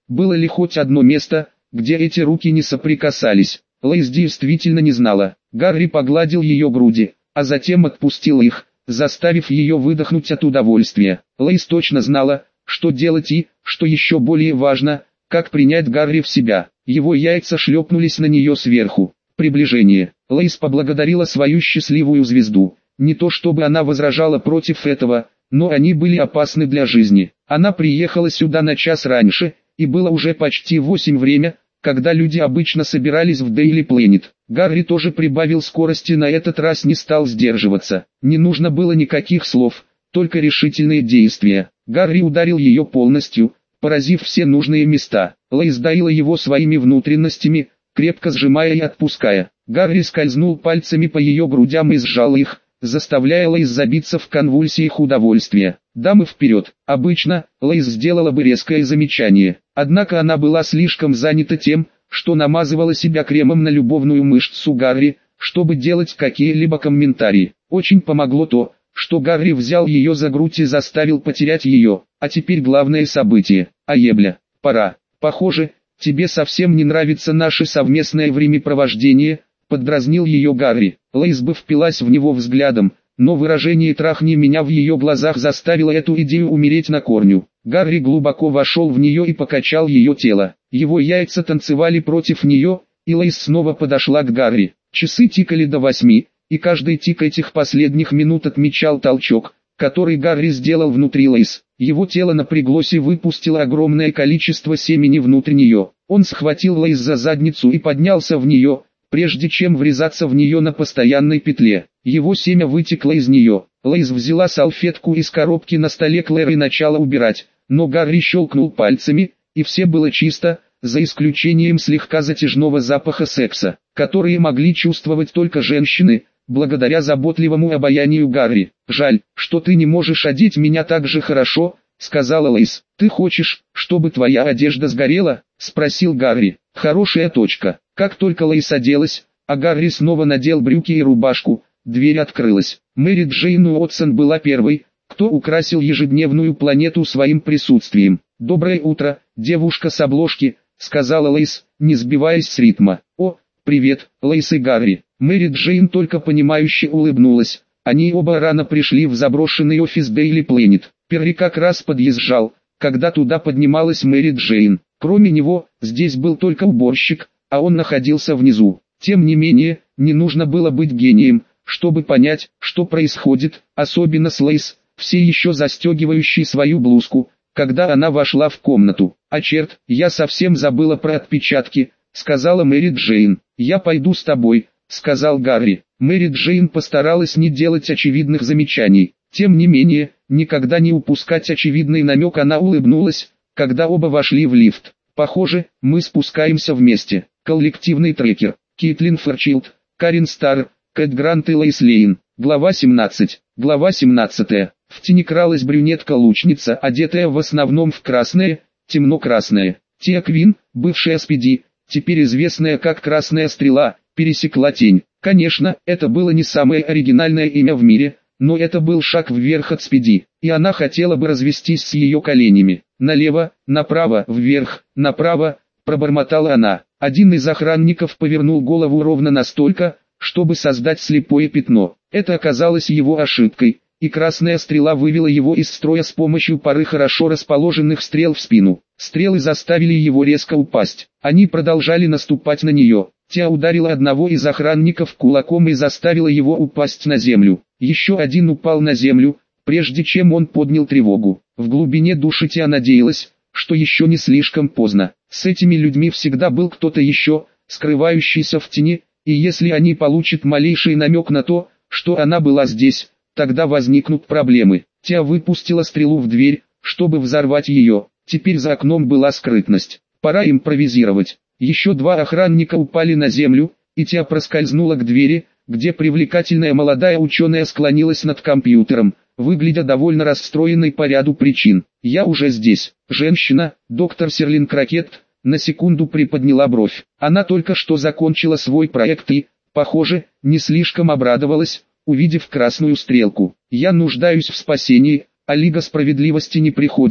Было ли хоть одно место, где эти руки не соприкасались? Лейс действительно не знала. Гарри погладил ее груди, а затем отпустил их, заставив ее выдохнуть от удовольствия. Лейс точно знала, что делать и, что еще более важно, как принять Гарри в себя. Его яйца шлепнулись на нее сверху. Приближение. Лейс поблагодарила свою счастливую звезду. Не то чтобы она возражала против этого, но они были опасны для жизни. Она приехала сюда на час раньше, и было уже почти 8 время, когда люди обычно собирались в Дейли Плэнет. Гарри тоже прибавил скорости, на этот раз не стал сдерживаться. Не нужно было никаких слов, только решительные действия. Гарри ударил ее полностью, поразив все нужные места. Лейс доила его своими внутренностями, крепко сжимая и отпуская. Гарри скользнул пальцами по ее грудям и сжал их, заставляя Лейс забиться в конвульсиях удовольствия. «Дамы вперед!» Обычно, Лейс сделала бы резкое замечание, однако она была слишком занята тем, что намазывала себя кремом на любовную мышцу Гарри, чтобы делать какие-либо комментарии. Очень помогло то, что Гарри взял ее за грудь и заставил потерять ее. А теперь главное событие. Аебля, пора. Похоже, тебе совсем не нравится наше совместное времяпровождение, поддразнил ее Гарри. Лейс бы впилась в него взглядом, но выражение «трахни меня» в ее глазах заставило эту идею умереть на корню. Гарри глубоко вошел в нее и покачал ее тело. Его яйца танцевали против нее, и Лейс снова подошла к Гарри. Часы тикали до 8, и каждый тик этих последних минут отмечал толчок, который Гарри сделал внутри Лейс. Его тело напряглось и выпустило огромное количество семени внутрь нее. Он схватил Лейс за задницу и поднялся в нее, прежде чем врезаться в нее на постоянной петле. Его семя вытекло из нее. Лейс взяла салфетку из коробки на столе Клэр и начала убирать, но Гарри щелкнул пальцами, и все было чисто, за исключением слегка затяжного запаха секса, который могли чувствовать только женщины, благодаря заботливому обаянию Гарри. «Жаль, что ты не можешь одеть меня так же хорошо», — сказала Лейс. «Ты хочешь, чтобы твоя одежда сгорела?» — спросил Гарри. «Хорошая точка». Как только Лейс оделась, а Гарри снова надел брюки и рубашку, дверь открылась. Мэри Джейн Уотсон была первой, кто украсил ежедневную планету своим присутствием. «Доброе утро, девушка с обложки», — сказала Лейс, не сбиваясь с ритма. «О, привет, Лейс и Гарри». Мэри Джейн только понимающе улыбнулась. Они оба рано пришли в заброшенный офис Дейли Плэнет. Перри как раз подъезжал, когда туда поднималась Мэри Джейн. Кроме него, здесь был только уборщик, а он находился внизу. Тем не менее, не нужно было быть гением, чтобы понять, что происходит, особенно с Лейс, все еще застегивающей свою блузку, когда она вошла в комнату. «А черт, я совсем забыла про отпечатки», — сказала Мэри Джейн. «Я пойду с тобой», — сказал Гарри. Мэри Джейн постаралась не делать очевидных замечаний. Тем не менее, никогда не упускать очевидный намек, она улыбнулась, когда оба вошли в лифт. «Похоже, мы спускаемся вместе». Коллективный трекер. Кейтлин Ферчилд, Карен Старр, Кэт Грант и Лейс Лейн. Глава 17. Глава 17. В тени кралась брюнетка-лучница, одетая в основном в красное, темно-красное. Тиа Квин, бывшая Спиди, теперь известная как Красная Стрела, пересекла тень. Конечно, это было не самое оригинальное имя в мире, но это был шаг вверх от Спиди, и она хотела бы развестись с ее коленями. «Налево, направо, вверх, направо», — пробормотала она. Один из охранников повернул голову ровно настолько, чтобы создать слепое пятно. Это оказалось его ошибкой, и Красная Стрела вывела его из строя с помощью пары хорошо расположенных стрел в спину. Стрелы заставили его резко упасть. Они продолжали наступать на нее. Тиа ударила одного из охранников кулаком и заставила его упасть на землю. Еще один упал на землю, прежде чем он поднял тревогу. В глубине души Тиа надеялась, что еще не слишком поздно. С этими людьми всегда был кто-то еще, скрывающийся в тени, и если они получат малейший намек на то, что она была здесь, тогда возникнут проблемы. Тиа выпустила стрелу в дверь, чтобы взорвать ее. Теперь за окном была скрытность. Пора импровизировать. Еще два охранника упали на землю, и Тиа проскользнула к двери, где привлекательная молодая ученая склонилась над компьютером, выглядя довольно расстроенной по ряду причин. «Я уже здесь». Женщина, доктор Серлин Крокет, на секунду приподняла бровь. Она только что закончила свой проект и, похоже, не слишком обрадовалась, увидев красную стрелку. «Я нуждаюсь в спасении, а Лига Справедливости не приходит»,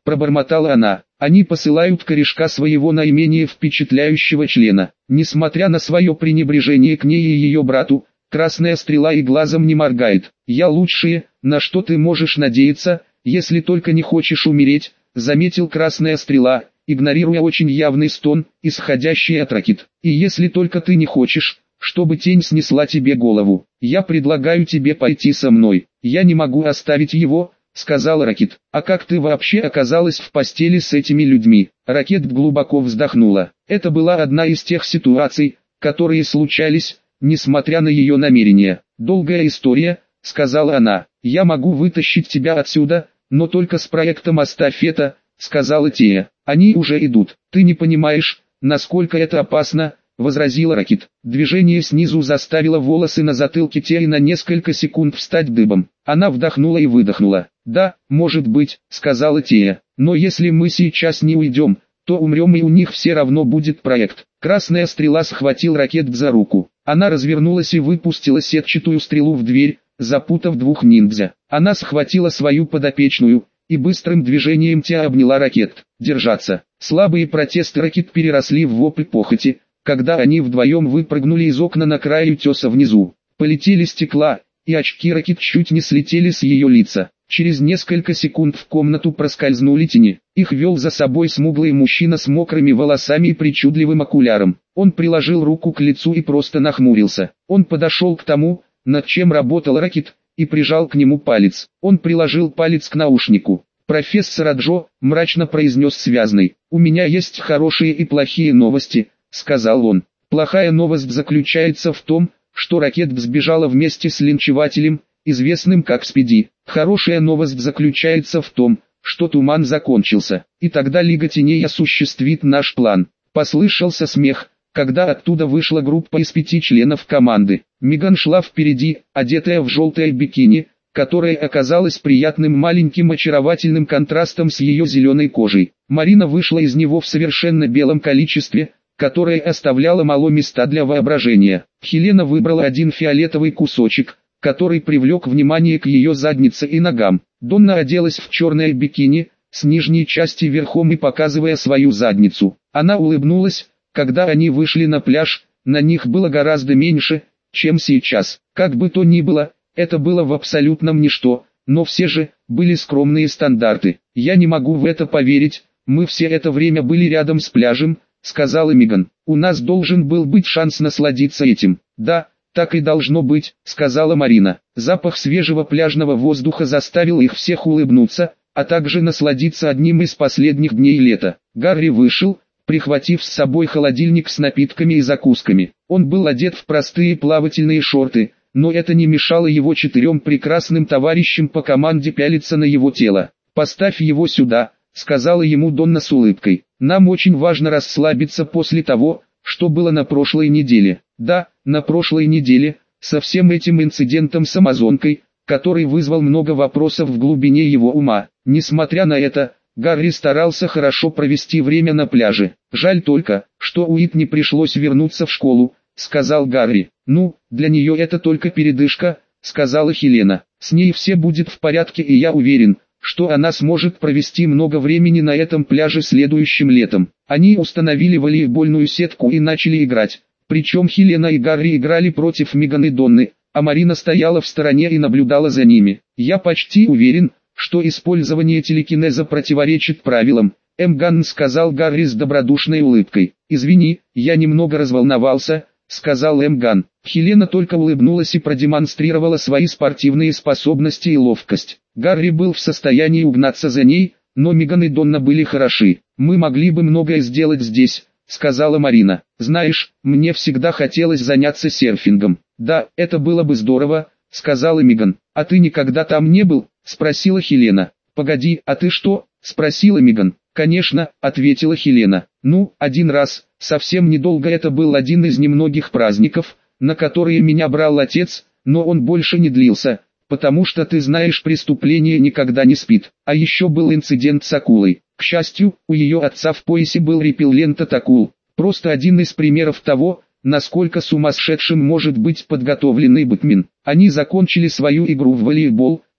пробормотала она. Они посылают корешка своего наименее впечатляющего члена. Несмотря на свое пренебрежение к ней и ее брату, Красная Стрела и глазом не моргает. Я лучшее, на что ты можешь надеяться, если только не хочешь умереть, заметил Красная Стрела, игнорируя очень явный стон, исходящий от Ракит. И если только ты не хочешь, чтобы тень снесла тебе голову, я предлагаю тебе пойти со мной. Я не могу оставить его, сказал Ракит. А как ты вообще оказалась в постели с этими людьми? Ракет глубоко вздохнула. Это была одна из тех ситуаций, которые случались, несмотря на ее намерения. Долгая история, сказала она. Я могу вытащить тебя отсюда, но только с проектом «Оставь это», сказала Тея. Они уже идут. Ты не понимаешь, насколько это опасно, возразила Ракит. Движение снизу заставило волосы на затылке Теи на несколько секунд встать дыбом. Она вдохнула и выдохнула. Да, может быть, сказала Тея. Но если мы сейчас не уйдем, то умрем, и у них все равно будет проект. Красная Стрела схватил Ракет за руку. Она развернулась и выпустила сетчатую стрелу в дверь, запутав двух ниндзя. Она схватила свою подопечную, и быстрым движением Тея обняла Ракет. Держаться. Слабые протесты Ракет переросли в вопль похоти, когда они вдвоем выпрыгнули из окна на краю утеса внизу. Полетели стекла, и очки Ракет чуть не слетели с ее лица. Через несколько секунд в комнату проскользнули тени. Их вел за собой смуглый мужчина с мокрыми волосами и причудливым окуляром. Он приложил руку к лицу и просто нахмурился. Он подошел к тому, над чем работал Ракет, и прижал к нему палец. Он приложил палец к наушнику. «Профессор Аджо», — мрачно произнес связный, — «у меня есть хорошие и плохие новости», — сказал он. Плохая новость заключается в том, что Ракет сбежала вместе с линчевателем, известным как Спиди. Хорошая новость заключается в том, что туман закончился, и тогда Лига Теней осуществит наш план. Послышался смех, когда оттуда вышла группа из 5 членов команды. Меган шла впереди, одетая в желтое бикини, которое оказалось приятным маленьким очаровательным контрастом с ее зеленой кожей. Марина вышла из него в совершенно белом количестве, которое оставляло мало места для воображения. Хелена выбрала один фиолетовый кусочек, который привлек внимание к ее заднице и ногам. Донна оделась в черное бикини, с нижней части верхом и показывая свою задницу. Она улыбнулась, когда они вышли на пляж, на них было гораздо меньше, чем сейчас. Как бы то ни было, это было в абсолютном ничто, но все же, были скромные стандарты. «Я не могу в это поверить, мы все это время были рядом с пляжем», — сказала Меган. «У нас должен был быть шанс насладиться этим». «Да, так и должно быть», — сказала Марина. Запах свежего пляжного воздуха заставил их всех улыбнуться, а также насладиться одним из последних дней лета. Гарри вышел, прихватив с собой холодильник с напитками и закусками. Он был одет в простые плавательные шорты, но это не мешало его 4 прекрасным товарищам по команде пялиться на его тело. «Поставь его сюда», — сказала ему Донна с улыбкой. «Нам очень важно расслабиться после того, что было на прошлой неделе». Да, на прошлой неделе, со всем этим инцидентом с амазонкой, который вызвал много вопросов в глубине его ума. Несмотря на это, Гарри старался хорошо провести время на пляже. «Жаль только, что Уитни пришлось вернуться в школу», — сказал Гарри. «Ну, для нее это только передышка», — сказала Хелена. «С ней все будет в порядке, и я уверен, что она сможет провести много времени на этом пляже следующим летом». Они установили волейбольную сетку и начали играть. Причем Хелена и Гарри играли против Меган и Донны, а Марина стояла в стороне и наблюдала за ними. «Я почти уверен, что использование телекинеза противоречит правилам», — Ганн сказал Гарри с добродушной улыбкой. «Извини, я немного разволновался», — сказал Ганн. Хелена только улыбнулась и продемонстрировала свои спортивные способности и ловкость. Гарри был в состоянии угнаться за ней, но Меган и Донна были хороши. «Мы могли бы многое сделать здесь», — сказала Марина. «Знаешь, мне всегда хотелось заняться серфингом». «Да, это было бы здорово», — сказала Меган. «А ты никогда там не был?» — спросила Хелена. «Погоди, а ты что?» — спросила Меган. «Конечно», — ответила Хелена. «Ну, один раз, совсем недолго, это был один из немногих праздников, на которые меня брал отец, но он больше не длился, потому что, ты знаешь, преступление никогда не спит. А еще был инцидент с акулой. К счастью, у ее отца в поясе был репеллент от акул. Просто один из примеров того, насколько сумасшедшим может быть подготовленный Бэтмен. Они закончили свою игру в волейбол,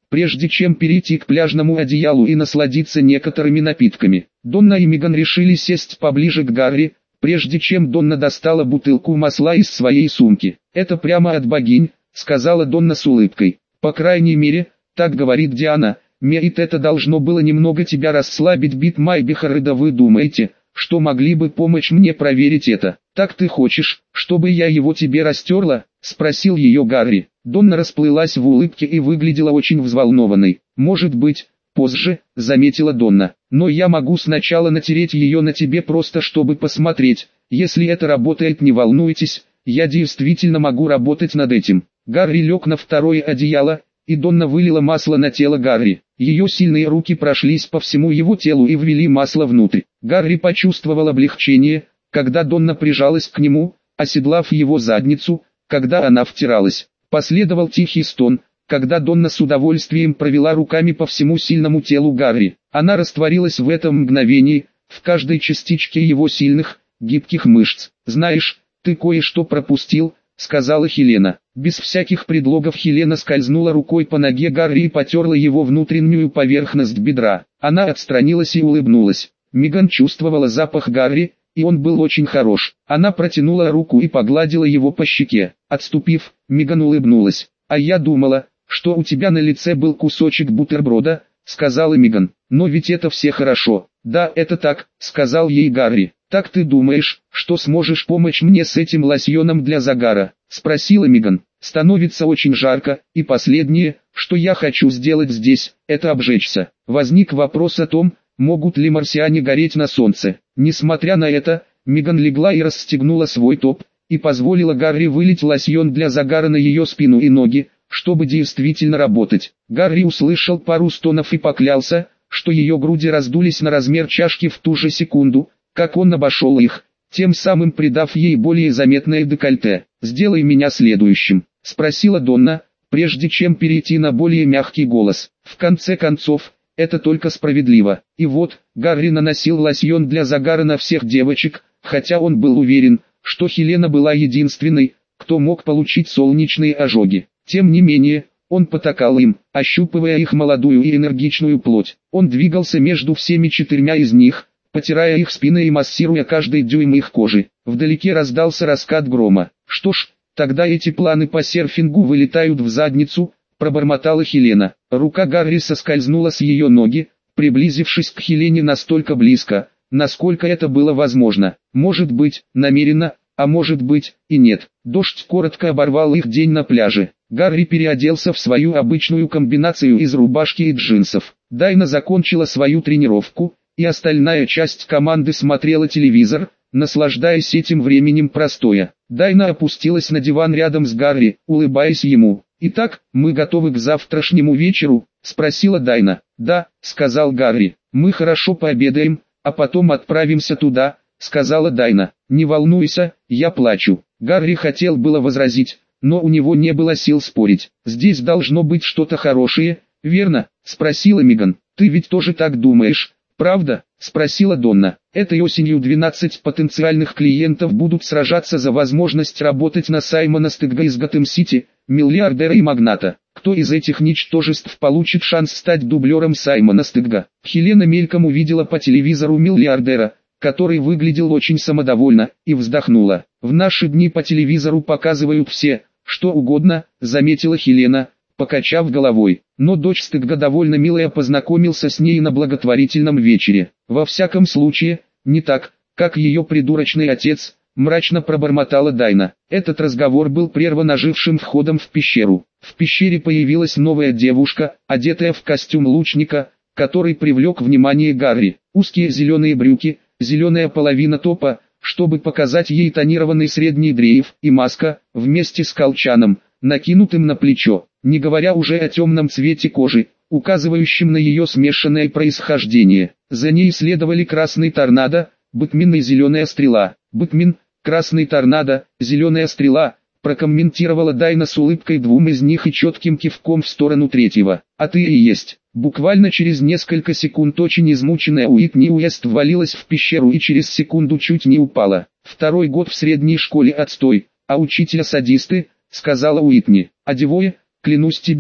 прежде чем перейти к пляжному одеялу и насладиться некоторыми напитками. Донна и Меган решили сесть поближе к Гарри, прежде чем Донна достала бутылку масла из своей сумки. «Это прямо от богинь», — сказала Донна с улыбкой. «По крайней мере, так говорит Диана. Мерит, это должно было немного тебя расслабить, Бит Майбихар, да вы думаете, что могли бы помочь мне проверить это? Так ты хочешь, чтобы я его тебе растерла?» — спросил ее Гарри. Донна расплылась в улыбке и выглядела очень взволнованной. «Может быть, позже», — заметила Донна. «Но я могу сначала натереть ее на тебе просто чтобы посмотреть. Если это работает, не волнуйтесь, я действительно могу работать над этим». Гарри лег на второе одеяло, и Донна вылила масло на тело Гарри. Ее сильные руки прошлись по всему его телу и ввели масло внутрь. Гарри почувствовал облегчение, когда Донна прижалась к нему, оседлав его задницу, когда она втиралась. Последовал тихий стон, когда Донна с удовольствием провела руками по всему сильному телу Гарри. Она растворилась в этом мгновении, в каждой частичке его сильных, гибких мышц. «Знаешь, ты кое-что пропустил», — сказала Хелена. Без всяких предлогов Хелена скользнула рукой по ноге Гарри и потерла его внутреннюю поверхность бедра. Она отстранилась и улыбнулась. Меган чувствовала запах Гарри, и он был очень хорош. Она протянула руку и погладила его по щеке. Отступив, Меган улыбнулась. «А я думала, что у тебя на лице был кусочек бутерброда», — сказала Меган. «Но ведь это все хорошо». «Да, это так», — сказал ей Гарри. «Так ты думаешь, что сможешь помочь мне с этим лосьоном для загара?» — спросила Меган. «Становится очень жарко, и последнее, что я хочу сделать здесь, это обжечься». Возник вопрос о том, могут ли марсиане гореть на солнце. Несмотря на это, Меган легла и расстегнула свой топ, и позволила Гарри вылить лосьон для загара на ее спину и ноги, чтобы действительно работать. Гарри услышал пару стонов и поклялся, что ее груди раздулись на размер чашки в ту же секунду, как он обошел их, тем самым придав ей более заметное декольте. «Сделай меня следующим», — спросила Донна, прежде чем перейти на более мягкий голос. В конце концов, это только справедливо. И вот, Гарри наносил лосьон для загара на всех девочек, хотя он был уверен, что Хелена была единственной, кто мог получить солнечные ожоги. Тем не менее, он потакал им, ощупывая их молодую и энергичную плоть. Он двигался между всеми четырьмя из них, потирая их спины и массируя каждый дюйм их кожи. Вдалеке раздался раскат грома. «Что ж, тогда эти планы по серфингу вылетают в задницу», — пробормотала Хелена. Рука Гарри соскользнула с ее ноги, приблизившись к Хелене настолько близко, насколько это было возможно. Может быть, намеренно, а может быть, и нет. Дождь коротко оборвал их день на пляже. Гарри переоделся в свою обычную комбинацию из рубашки и джинсов. Дайна закончила свою тренировку, и остальная часть команды смотрела телевизор, наслаждаясь этим временем простоя. Дайна опустилась на диван рядом с Гарри, улыбаясь ему. «Итак, мы готовы к завтрашнему вечеру?» — спросила Дайна. «Да», — сказал Гарри. «Мы хорошо пообедаем, а потом отправимся туда», — сказала Дайна. «Не волнуйся, я плачу». Гарри хотел было возразить, но у него не было сил спорить. «Здесь должно быть что-то хорошее, верно?» — спросила Меган. «Ты ведь тоже так думаешь, правда?» — спросила Донна. «Этой осенью 12 потенциальных клиентов будут сражаться за возможность работать на Саймона Стегга из Готэм-Сити, миллиардера и магната. Кто из этих ничтожеств получит шанс стать дублером Саймона Стегга?» Хелена мельком увидела по телевизору миллиардера, который выглядел очень самодовольно, и вздохнула. «В наши дни по телевизору показывают все, что угодно», — заметила Хелена, покачав головой. Но дочь Стегга довольно милая, познакомился с ней на благотворительном вечере. «Во всяком случае, не так, как ее придурочный отец», — мрачно пробормотала Дайна. Этот разговор был прерван ожившим входом в пещеру. В пещере появилась новая девушка, одетая в костюм лучника, который привлек внимание Гарри. Узкие зеленые брюки, зеленая половина топа, чтобы показать ей тонированный средний дрейф, и маска, вместе с колчаном, накинутым на плечо, не говоря уже о темном цвете кожи, указывающем на ее смешанное происхождение. За ней следовали красный торнадо, Бэтмен и зеленая стрела. «Бэтмен, красный торнадо, зеленая стрела», прокомментировала Дайна с улыбкой двум из них и четким кивком в сторону третьего. «А ты и есть». Буквально через несколько секунд очень измученная Уитни Уэст ввалилась в пещеру и через секунду чуть не упала. «Второй год в средней школе отстой, а учителя садисты», — сказала Уитни. «А девое, клянусь тебе,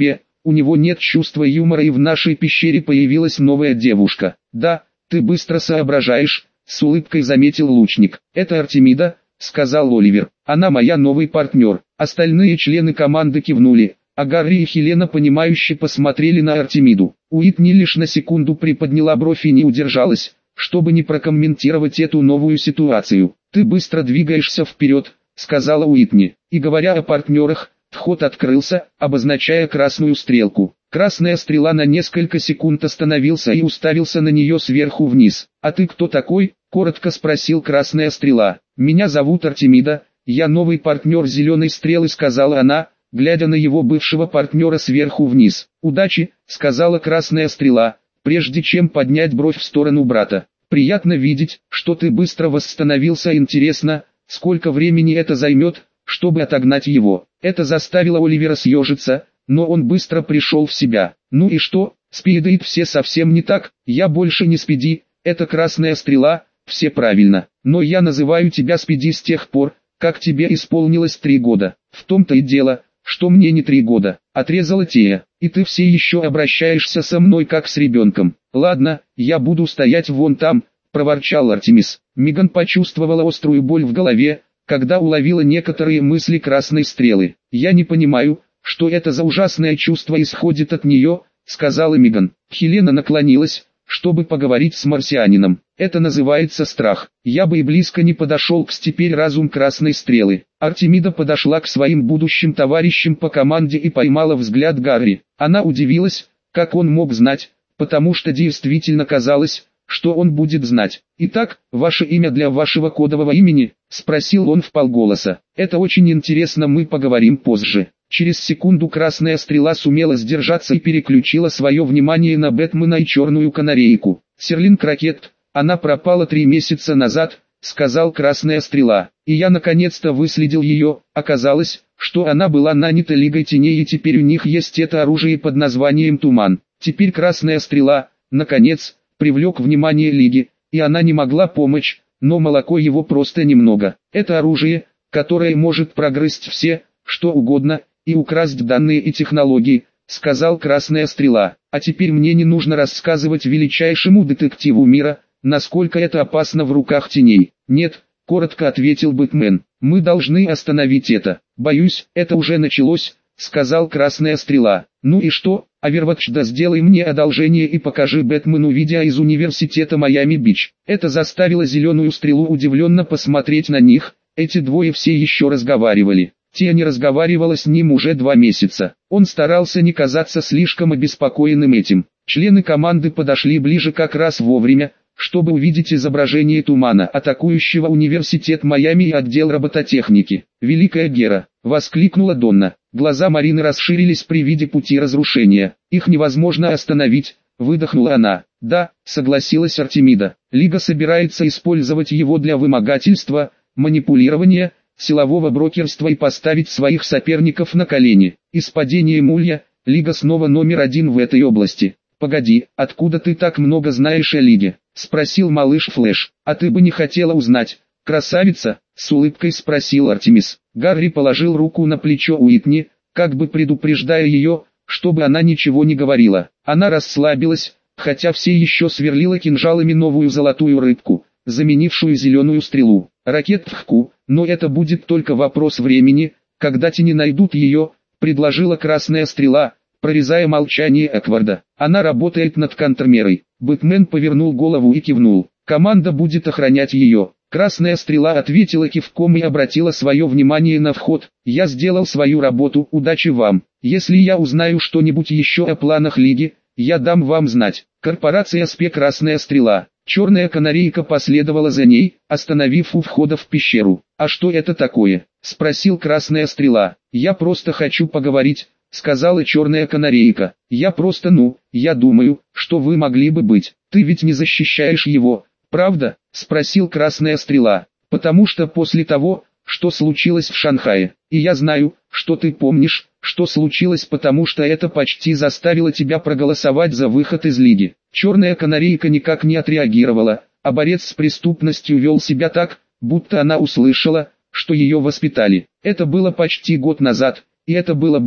у него нет чувства юмора, и в нашей пещере появилась новая девушка. Да, ты быстро соображаешь, с улыбкой заметил лучник. Это Артемида, сказал Оливер. Она моя новый партнер. Остальные члены команды кивнули, а Гарри и Хелена понимающе посмотрели на Артемиду. Уитни лишь на секунду приподняла бровь и не удержалась, чтобы не прокомментировать эту новую ситуацию. «Ты быстро двигаешься вперед», — сказала Уитни. И говоря о партнерах, вход открылся, обозначая красную стрелку. Красная стрела на несколько секунд остановился и уставился на нее сверху вниз. «А ты кто такой?» — коротко спросил красная стрела. «Меня зовут Артемида, я новый партнер зеленой стрелы», — сказала она, глядя на его бывшего партнера сверху вниз. «Удачи», — сказала красная стрела, прежде чем поднять бровь в сторону брата. «Приятно видеть, что ты быстро восстановился. Интересно, сколько времени это займет, чтобы отогнать его?» Это заставило Оливера съежиться, но он быстро пришел в себя. «Ну и что, Спиди, все совсем не так, я больше не Спиди, это красная стрела, все правильно, но я называю тебя Спиди с тех пор, как тебе исполнилось 3 года. В том-то и дело, что мне не 3 года», — отрезала Тея, «и ты все еще обращаешься со мной как с ребенком». «Ладно, я буду стоять вон там», — проворчал Артемис. Меган почувствовала острую боль в голове, когда уловила некоторые мысли красной стрелы. «Я не понимаю, что это за ужасное чувство исходит от нее», — сказала Меган. Хелена наклонилась, чтобы поговорить с марсианином. «Это называется страх. Я бы и близко не подошел к теперь разум красной стрелы». Артемида подошла к своим будущим товарищам по команде и поймала взгляд Гарри. Она удивилась, как он мог знать, потому что действительно казалось, что он будет знать. «Итак, ваше имя для вашего кодового имени?» — спросил он вполголоса. «Это очень интересно, мы поговорим позже». Через секунду красная стрела сумела сдержаться и переключила свое внимание на Бэтмена и черную канарейку. «Серлинг Ракет, она пропала 3 месяца назад», — сказал красная стрела. «И я наконец-то выследил ее. Оказалось, что она была нанята Лигой Теней, и теперь у них есть это оружие под названием Туман. Теперь красная стрела, наконец, привлек внимание Лиги, и она не могла помочь, но молоко его просто немного. Это оружие, которое может прогрызть все, что угодно, и украсть данные и технологии», — сказал красная стрела. «А теперь мне не нужно рассказывать величайшему детективу мира, насколько это опасно в руках теней». «Нет», — коротко ответил Бэтмен, — «мы должны остановить это». «Боюсь, это уже началось», — сказал красная стрела. «Ну и что, Овервотч, да сделай мне одолжение и покажи Бэтмену видео из университета Майами-Бич». Это заставило зеленую стрелу удивленно посмотреть на них. Эти двое все еще разговаривали. Тия не разговаривала с ним уже 2 месяца. Он старался не казаться слишком обеспокоенным этим. Члены команды подошли ближе как раз вовремя, чтобы увидеть изображение тумана, атакующего университет Майами и отдел робототехники. «Великая Гера!» — воскликнула Донна. Глаза Марины расширились при виде пути разрушения. «Их невозможно остановить», — выдохнула она. «Да», — согласилась Артемида. «Лига собирается использовать его для вымогательства, манипулирования, силового брокерства и поставить своих соперников на колени. Из падения Улья, Лига снова номер 1 в этой области». «Погоди, откуда ты так много знаешь о Лиге?» — спросил малыш Флэш. «А ты бы не хотела узнать, красавица?» — с улыбкой спросил Артемис. Гарри положил руку на плечо Уитни, как бы предупреждая ее, чтобы она ничего не говорила. Она расслабилась, хотя все еще сверлила кинжалами новую золотую рыбку, заменившую зеленую стрелу. «Ракет Тхку, но это будет только вопрос времени, когда тени найдут ее», — предложила красная стрела, прорезая молчание Экварда. «Она работает над контрмерой». Бэтмен повернул голову и кивнул. «Команда будет охранять ее». Красная стрела ответила кивком и обратила свое внимание на вход. «Я сделал свою работу, удачи вам. Если я узнаю что-нибудь еще о планах Лиги, я дам вам знать». Корпорация СП «Красная стрела». Черная канарейка последовала за ней, остановив у входа в пещеру. «А что это такое?» — спросил красная стрела. «Я просто хочу поговорить», — сказала черная канарейка. «Я думаю, что вы могли бы быть. Ты ведь не защищаешь его, правда?» — спросил красная стрела. «Потому что после того, что случилось в Шанхае, и я знаю, что ты помнишь, что случилось, потому что это почти заставило тебя проголосовать за выход из Лиги». Черная канарейка никак не отреагировала, а борец с преступностью вел себя так, будто она услышала, что ее воспитали. «Это было почти год назад, и это было больно,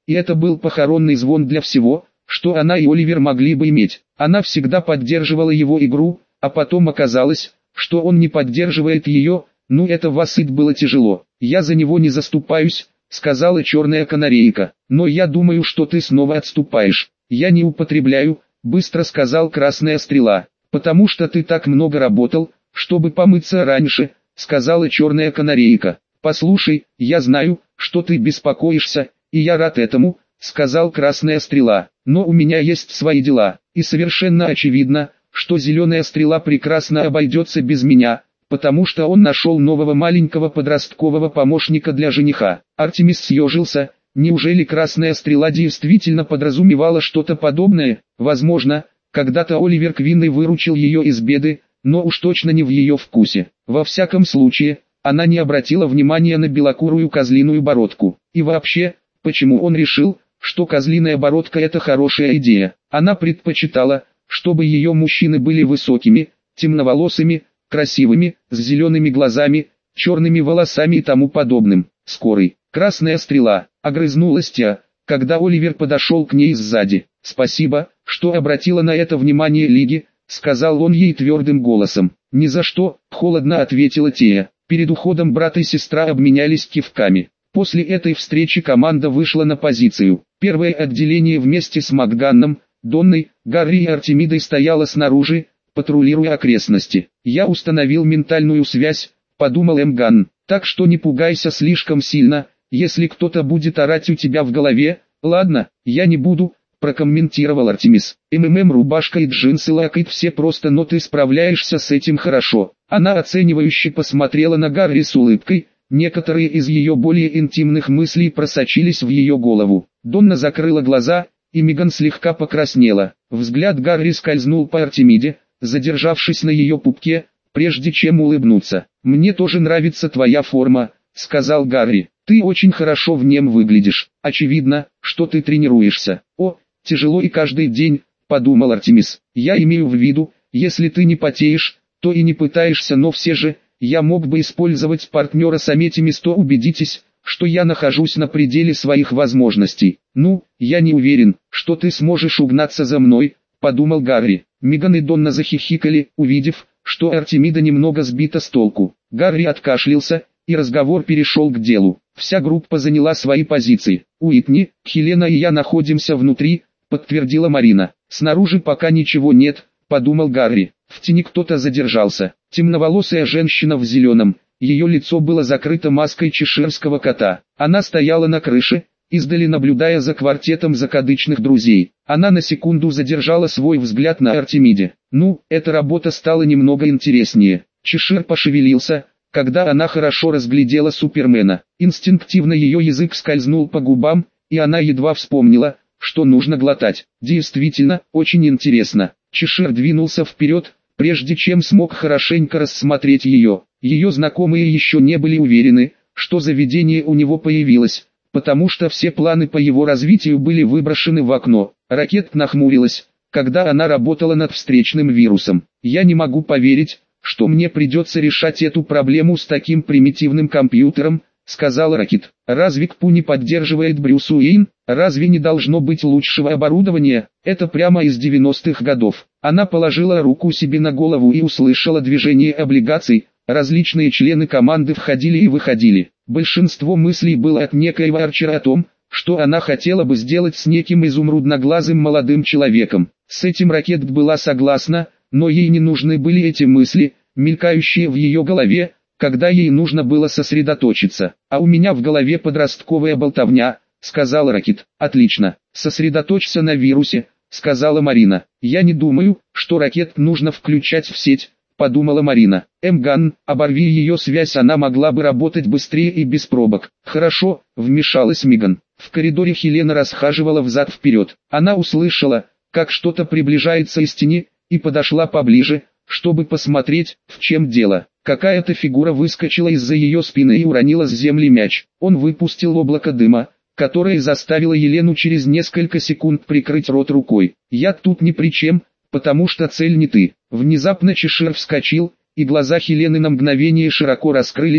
и это был похоронный звон для всего, что она и Оливер могли бы иметь. Она всегда поддерживала его игру, а потом оказалось, что он не поддерживает ее. Ну, это Васит было тяжело. «Я за него не заступаюсь», — сказала черная канарейка. «Но я думаю, что ты снова отступаешь». «Я не употребляю», — быстро сказал красная стрела. «Потому что ты так много работал, чтобы помыться раньше», — сказала черная канарейка. «Послушай, я знаю, что ты беспокоишься, и я рад этому», — сказал красная стрела. «Но у меня есть свои дела, и совершенно очевидно, что зеленая стрела прекрасно обойдется без меня, потому что он нашел нового маленького подросткового помощника для жениха». Артемис съежился. Неужели красная стрела действительно подразумевала что-то подобное? Возможно, когда-то Оливер Квинный выручил ее из беды, но уж точно не в ее вкусе. Во всяком случае, она не обратила внимания на белокурую козлиную бородку. И вообще, почему он решил, что козлиная бородка — это хорошая идея? Она предпочитала, чтобы ее мужчины были высокими, темноволосыми, красивыми, с зелеными глазами, черными волосами и тому подобным. Скорый. Красная стрела. Огрызнулась Тиа, когда Оливер подошел к ней сзади. «Спасибо, что обратила на это внимание Лиги», — сказал он ей твердым голосом. «Ни за что», — холодно ответила Тиа. Перед уходом брат и сестра обменялись кивками. После этой встречи команда вышла на позицию. Первое отделение вместе с Макганном, Донной, Гарри и Артемидой стояло снаружи, патрулируя окрестности. «Я установил ментальную связь», — подумал Ганн, — «так что не пугайся слишком сильно, если кто-то будет орать у тебя в голове». «Ладно, я не буду», — прокомментировал Артемис. «Рубашка и джинсы лакает все просто, но ты справляешься с этим хорошо». Она оценивающе посмотрела на Гарри с улыбкой. Некоторые из ее более интимных мыслей просочились в ее голову. Донна закрыла глаза, и Меган слегка покраснела. Взгляд Гарри скользнул по Артемиде, задержавшись на ее пупке, прежде чем улыбнуться. «Мне тоже нравится твоя форма», — сказал Гарри. «Ты очень хорошо в нем выглядишь. Очевидно, что ты тренируешься». «О, тяжело и каждый день», — подумал Артемис. «Я имею в виду, если ты не потеешь, то и не пытаешься, но все же, я мог бы использовать партнера с Аметимис, то убедитесь, что я нахожусь на пределе своих возможностей». «Ну, я не уверен, что ты сможешь угнаться за мной», — подумал Гарри. Меган и Донна захихикали, увидев, что Артемида немного сбита с толку. Гарри откашлялся, и разговор перешел к делу. Вся группа заняла свои позиции. «Уитни, Хелена и я находимся внутри», — подтвердила Марина. «Снаружи пока ничего нет», — подумал Гарри. В тени кто-то задержался. Темноволосая женщина в зеленом. Ее лицо было закрыто маской чеширского кота. Она стояла на крыше, издали наблюдая за квартетом закадычных друзей. Она на секунду задержала свой взгляд на Артемиде. Ну, эта работа стала немного интереснее. Чешир пошевелился, когда она хорошо разглядела Супермена. Инстинктивно ее язык скользнул по губам, и она едва вспомнила, что нужно глотать. Действительно, очень интересно. Чешир двинулся вперед, прежде чем смог хорошенько рассмотреть ее. Ее знакомые еще не были уверены, что заведение у него появилось, потому что все планы по его развитию были выброшены в окно. Ракет нахмурилась, когда она работала над встречным вирусом. «Я не могу поверить, что мне придется решать эту проблему с таким примитивным компьютером», — сказал Ракет. «Разве КПУ не поддерживает Брюс Уэйн? Разве не должно быть лучшего оборудования? Это прямо из 90-х годов». Она положила руку себе на голову и услышала движение облигаций. Различные члены команды входили и выходили. Большинство мыслей было от некоего Арчера о том, что она хотела бы сделать с неким изумрудноглазым молодым человеком. С этим Ракет была согласна, но ей не нужны были эти мысли, мелькающие в ее голове, когда ей нужно было сосредоточиться. «А у меня в голове подростковая болтовня», — сказал Ракет. «Отлично, сосредоточься на вирусе», — сказала Марина. «Я не думаю, что Ракет нужно включать в сеть», — подумала Марина. «Ганн, оборви ее связь, она могла бы работать быстрее и без пробок». «Хорошо», — вмешалась Меган. В коридоре Хелена расхаживала взад-вперед. Она услышала, как что-то приближается из тени, и подошла поближе, чтобы посмотреть, в чем дело. Какая-то фигура выскочила из-за ее спины и уронила с земли мяч. Он выпустил облако дыма, которое заставило Елену через несколько секунд прикрыть рот рукой. «Я тут ни при чем, потому что цель не ты». Внезапно Чешир вскочил, и глаза Хелены на мгновение широко раскрылись,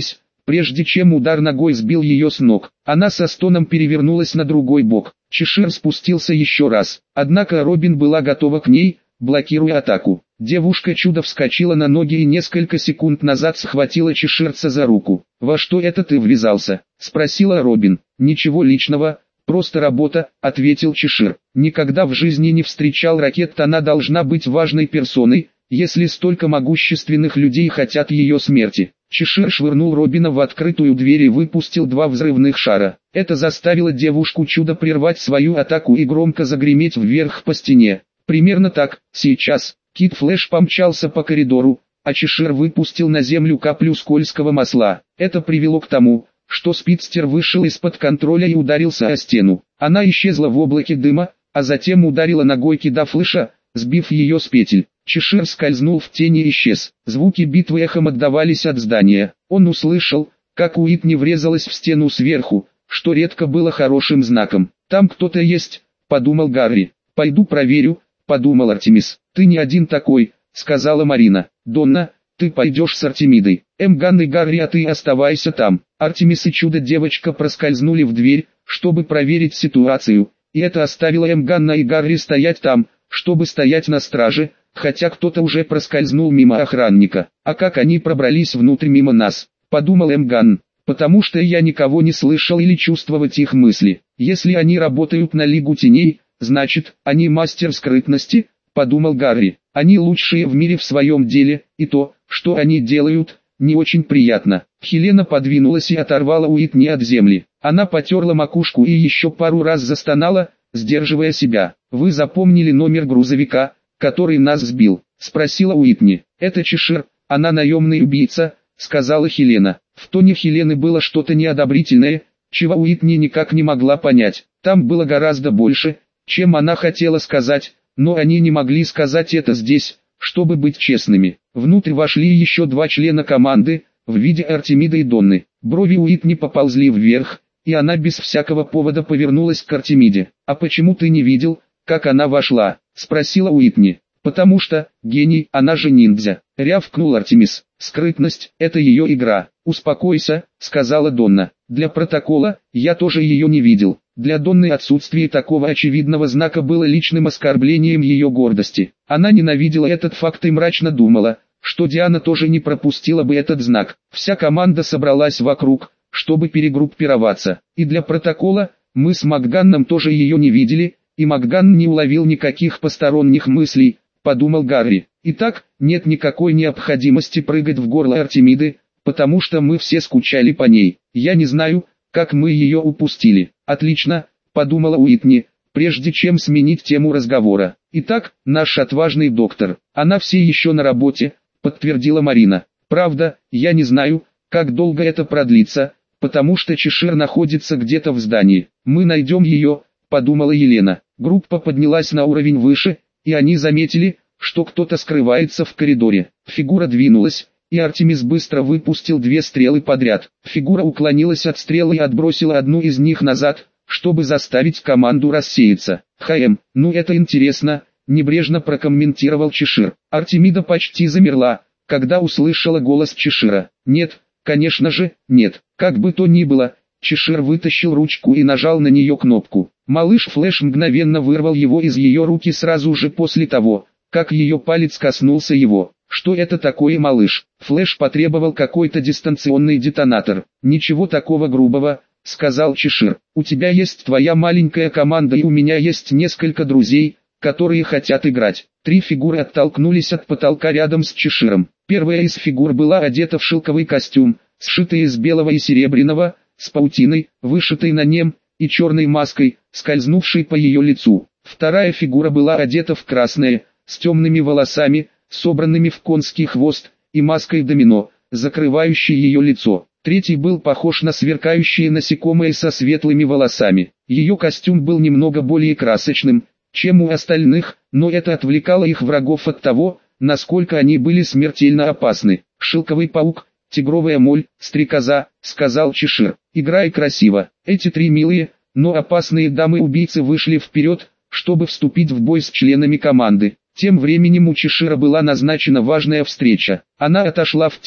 прежде чем удар ногой сбил ее с ног. Она со стоном перевернулась на другой бок. Чешир спустился еще раз, однако Робин была готова к ней, блокируя атаку. Девушка-чудо вскочила на ноги и несколько секунд назад схватила чеширца за руку. «Во что это ты ввязался?» – спросила Робин. «Ничего личного, просто работа», – ответил Чешир. «Никогда в жизни не встречал ракет, она должна быть важной персоной, если столько могущественных людей хотят ее смерти». Чешир швырнул Робина в открытую дверь и выпустил 2 взрывных шара. Это заставило девушку-чудо прервать свою атаку и громко загреметь вверх по стене. Примерно так, сейчас, Кид Флэш помчался по коридору, а Чешир выпустил на землю каплю скользкого масла. Это привело к тому, что Спидстер вышел из-под контроля и ударился о стену. Она исчезла в облаке дыма, а затем ударила ногой Кида Флэша, сбив ее с петель. Чешир скользнул в тени и исчез. Звуки битвы эхом отдавались от здания. Он услышал, как Уитни врезалась в стену сверху, что редко было хорошим знаком. «Там кто-то есть», — подумал Гарри. «Пойду проверю», — подумал Артемис. «Ты не один такой», — сказала Марина. «Донна, ты пойдешь с Артемидой. Ган и Гарри, а ты оставайся там». Артемис и чудо-девочка проскользнули в дверь, чтобы проверить ситуацию, и это оставило Ганна и Гарри стоять там, чтобы стоять на страже, хотя кто-то уже проскользнул мимо охранника. «А как они пробрались внутрь мимо нас?» — подумал Ган. «Потому что я никого не слышал или чувствовать их мысли. Если они работают на Лигу Теней, значит, они мастер скрытности», — подумал Гарри. «Они лучшие в мире в своем деле, и то, что они делают, не очень приятно». Хелена подвинулась и оторвала Уитни от земли. Она потерла макушку и еще пару раз застонала, сдерживая себя. «Вы запомнили номер грузовика, который нас сбил?» — спросила Уитни. «Это Чешир, она наемный убийца», — сказала Хелена. В тоне Хелены было что-то неодобрительное, чего Уитни никак не могла понять. Там было гораздо больше, чем она хотела сказать, но они не могли сказать это здесь, чтобы быть честными. Внутрь вошли еще 2 члена команды, в виде Артемида и Донны. Брови Уитни поползли вверх, и она без всякого повода повернулась к Артемиде. «А почему ты не видел, как она вошла?» — спросила Уитни. «Потому что, гений, она же ниндзя», — рявкнул Артемис. «Скрытность — это ее игра». «Успокойся», — сказала Донна. «Для протокола, я тоже ее не видел». Для Донны отсутствие такого очевидного знака было личным оскорблением ее гордости. Она ненавидела этот факт и мрачно думала, что Диана тоже не пропустила бы этот знак. Вся команда собралась вокруг, чтобы перегруппироваться. И для протокола, мы с Макганном тоже ее не видели, и Макган не уловил никаких посторонних мыслей, подумал Гарри. Итак, нет никакой необходимости прыгать в горло Артемиды, потому что мы все скучали по ней. Я не знаю, как мы ее упустили. Отлично, подумала Уитни, прежде чем сменить тему разговора. Итак, наш отважный доктор, она все еще на работе, подтвердила Марина. Правда, я не знаю, как долго это продлится, потому что Чешир находится где-то в здании. Мы найдем ее, подумала Елена. Группа поднялась на уровень выше, и они заметили, что кто-то скрывается в коридоре. Фигура двинулась, и Артемис быстро выпустил 2 стрелы подряд. Фигура уклонилась от стрелы и отбросила одну из них назад, чтобы заставить команду рассеяться. Ну это интересно, небрежно прокомментировал Чешир. Артемида почти замерла, когда услышала голос Чешира. «Нет, конечно же, нет». Как бы то ни было, Чешир вытащил ручку и нажал на нее кнопку. Малыш Флэш мгновенно вырвал его из ее руки сразу же после того, как ее палец коснулся его. «Что это такое, малыш?» Флэш потребовал какой-то дистанционный детонатор. «Ничего такого грубого», — сказал Чешир. «У тебя есть твоя маленькая команда и у меня есть несколько друзей, которые хотят играть». 3 фигуры оттолкнулись от потолка рядом с Чеширом. Первая из фигур была одета в шелковый костюм, сшитый из белого и серебряного, с паутиной, вышитой на нем, и черной маской, скользнувшей по ее лицу. Вторая фигура была одета в красное, с темными волосами, собранными в конский хвост, и маской домино, закрывающей ее лицо. Третий был похож на сверкающее насекомое со светлыми волосами. Ее костюм был немного более красочным, чем у остальных, но это отвлекало их врагов от того, насколько они были смертельно опасны. «Шелковый паук, тигровая моль, стрекоза», — сказал Чешир. «Играй красиво». Эти 3 милые, но опасные дамы-убийцы вышли вперед, чтобы вступить в бой с членами команды. Тем временем у Чешира была назначена важная встреча. Она отошла в тень,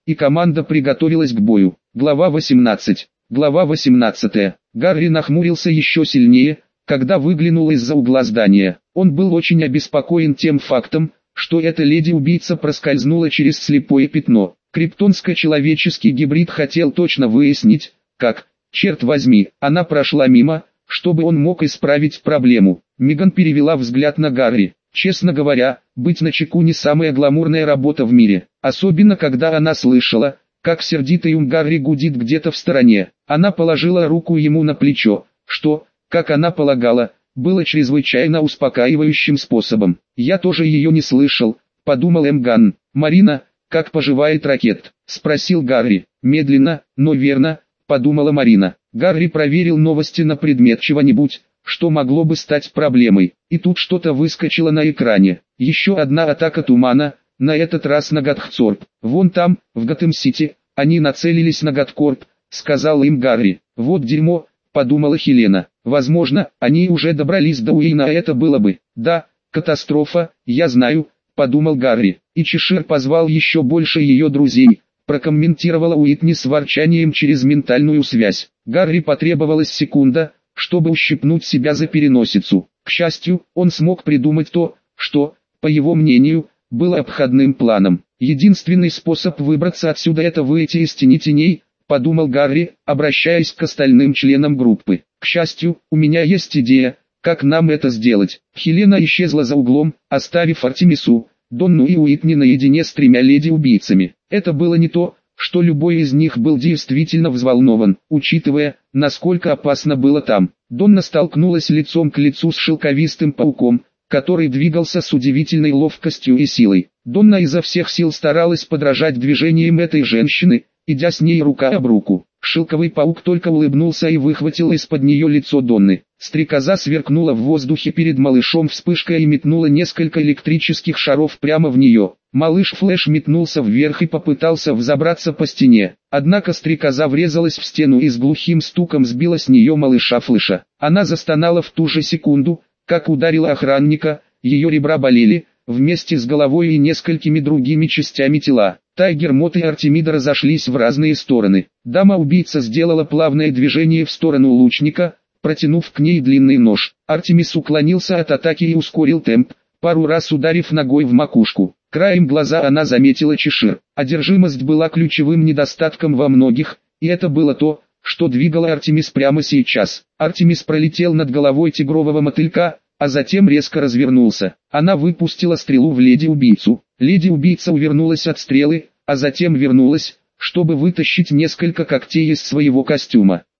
и команда приготовилась к бою. Глава 18. Глава 18. Гарри нахмурился еще сильнее, когда выглянул из-за угла здания. Он был очень обеспокоен тем фактом, что эта леди-убийца проскользнула через слепое пятно. Криптонско-человеческий гибрид хотел точно выяснить, как, черт возьми, она прошла мимо, чтобы он мог исправить проблему. Меган перевела взгляд на Гарри. Честно говоря, быть начеку не самая гламурная работа в мире, особенно когда она слышала, как сердитый ум Гарри гудит где-то в стороне. Она положила руку ему на плечо, что, как она полагала, было чрезвычайно успокаивающим способом. «Я тоже ее не слышал», — подумал Мган. «Марина, как поживает Ракет?» — спросил Гарри. «Медленно, но верно», — подумала Марина. Гарри проверил новости на предмет чего-нибудь, что могло бы стать проблемой. И тут что-то выскочило на экране. Еще одна атака тумана, на этот раз на Готхцорп. «Вон там, в Готэм-Сити, они нацелились на Готкорп», — сказал им Гарри. «Вот дерьмо», — подумала Хелена. «Возможно, они уже добрались до Уэйна, а это было бы...» «Да, катастрофа, я знаю», — подумал Гарри. И Чешир позвал еще больше ее друзей, прокомментировала Уитни с ворчанием через ментальную связь. Гарри потребовалась секунда, чтобы ущипнуть себя за переносицу. К счастью, он смог придумать то, что, по его мнению, было обходным планом. «Единственный способ выбраться отсюда — это выйти из тени теней», — подумал Гарри, обращаясь к остальным членам группы. «К счастью, у меня есть идея, как нам это сделать». Хелена исчезла за углом, оставив Артемису, Донну и Уитни наедине с тремя леди-убийцами. Это было не то, что любой из них был действительно взволнован, учитывая, насколько опасно было там. Донна столкнулась лицом к лицу с шелковистым пауком, который двигался с удивительной ловкостью и силой. Донна изо всех сил старалась подражать движениям этой женщины, идя с ней рука об руку. Шелковый паук только улыбнулся и выхватил из-под нее лицо Донны. Стрекоза сверкнула в воздухе перед малышом вспышкой и метнула несколько электрических шаров прямо в нее. Малыш Флэш метнулся вверх и попытался взобраться по стене. Однако стрекоза врезалась в стену и с глухим стуком сбила с нее малыша Флэша. Она застонала в ту же секунду, как ударила охранника, ее ребра болели, вместе с головой и несколькими другими частями тела. Тайгер Мот и Артемида разошлись в разные стороны. Дама-убийца сделала плавное движение в сторону лучника, протянув к ней длинный нож. Артемис уклонился от атаки и ускорил темп, пару раз ударив ногой в макушку. Краем глаза она заметила Чешир. Одержимость была ключевым недостатком во многих, и это было то, что двигало Артемис прямо сейчас. Артемис пролетел над головой тигрового мотылька, а затем резко развернулся. Она выпустила стрелу в леди-убийцу. Леди-убийца увернулась от стрелы, а затем вернулась, чтобы вытащить несколько когтей из своего костюма.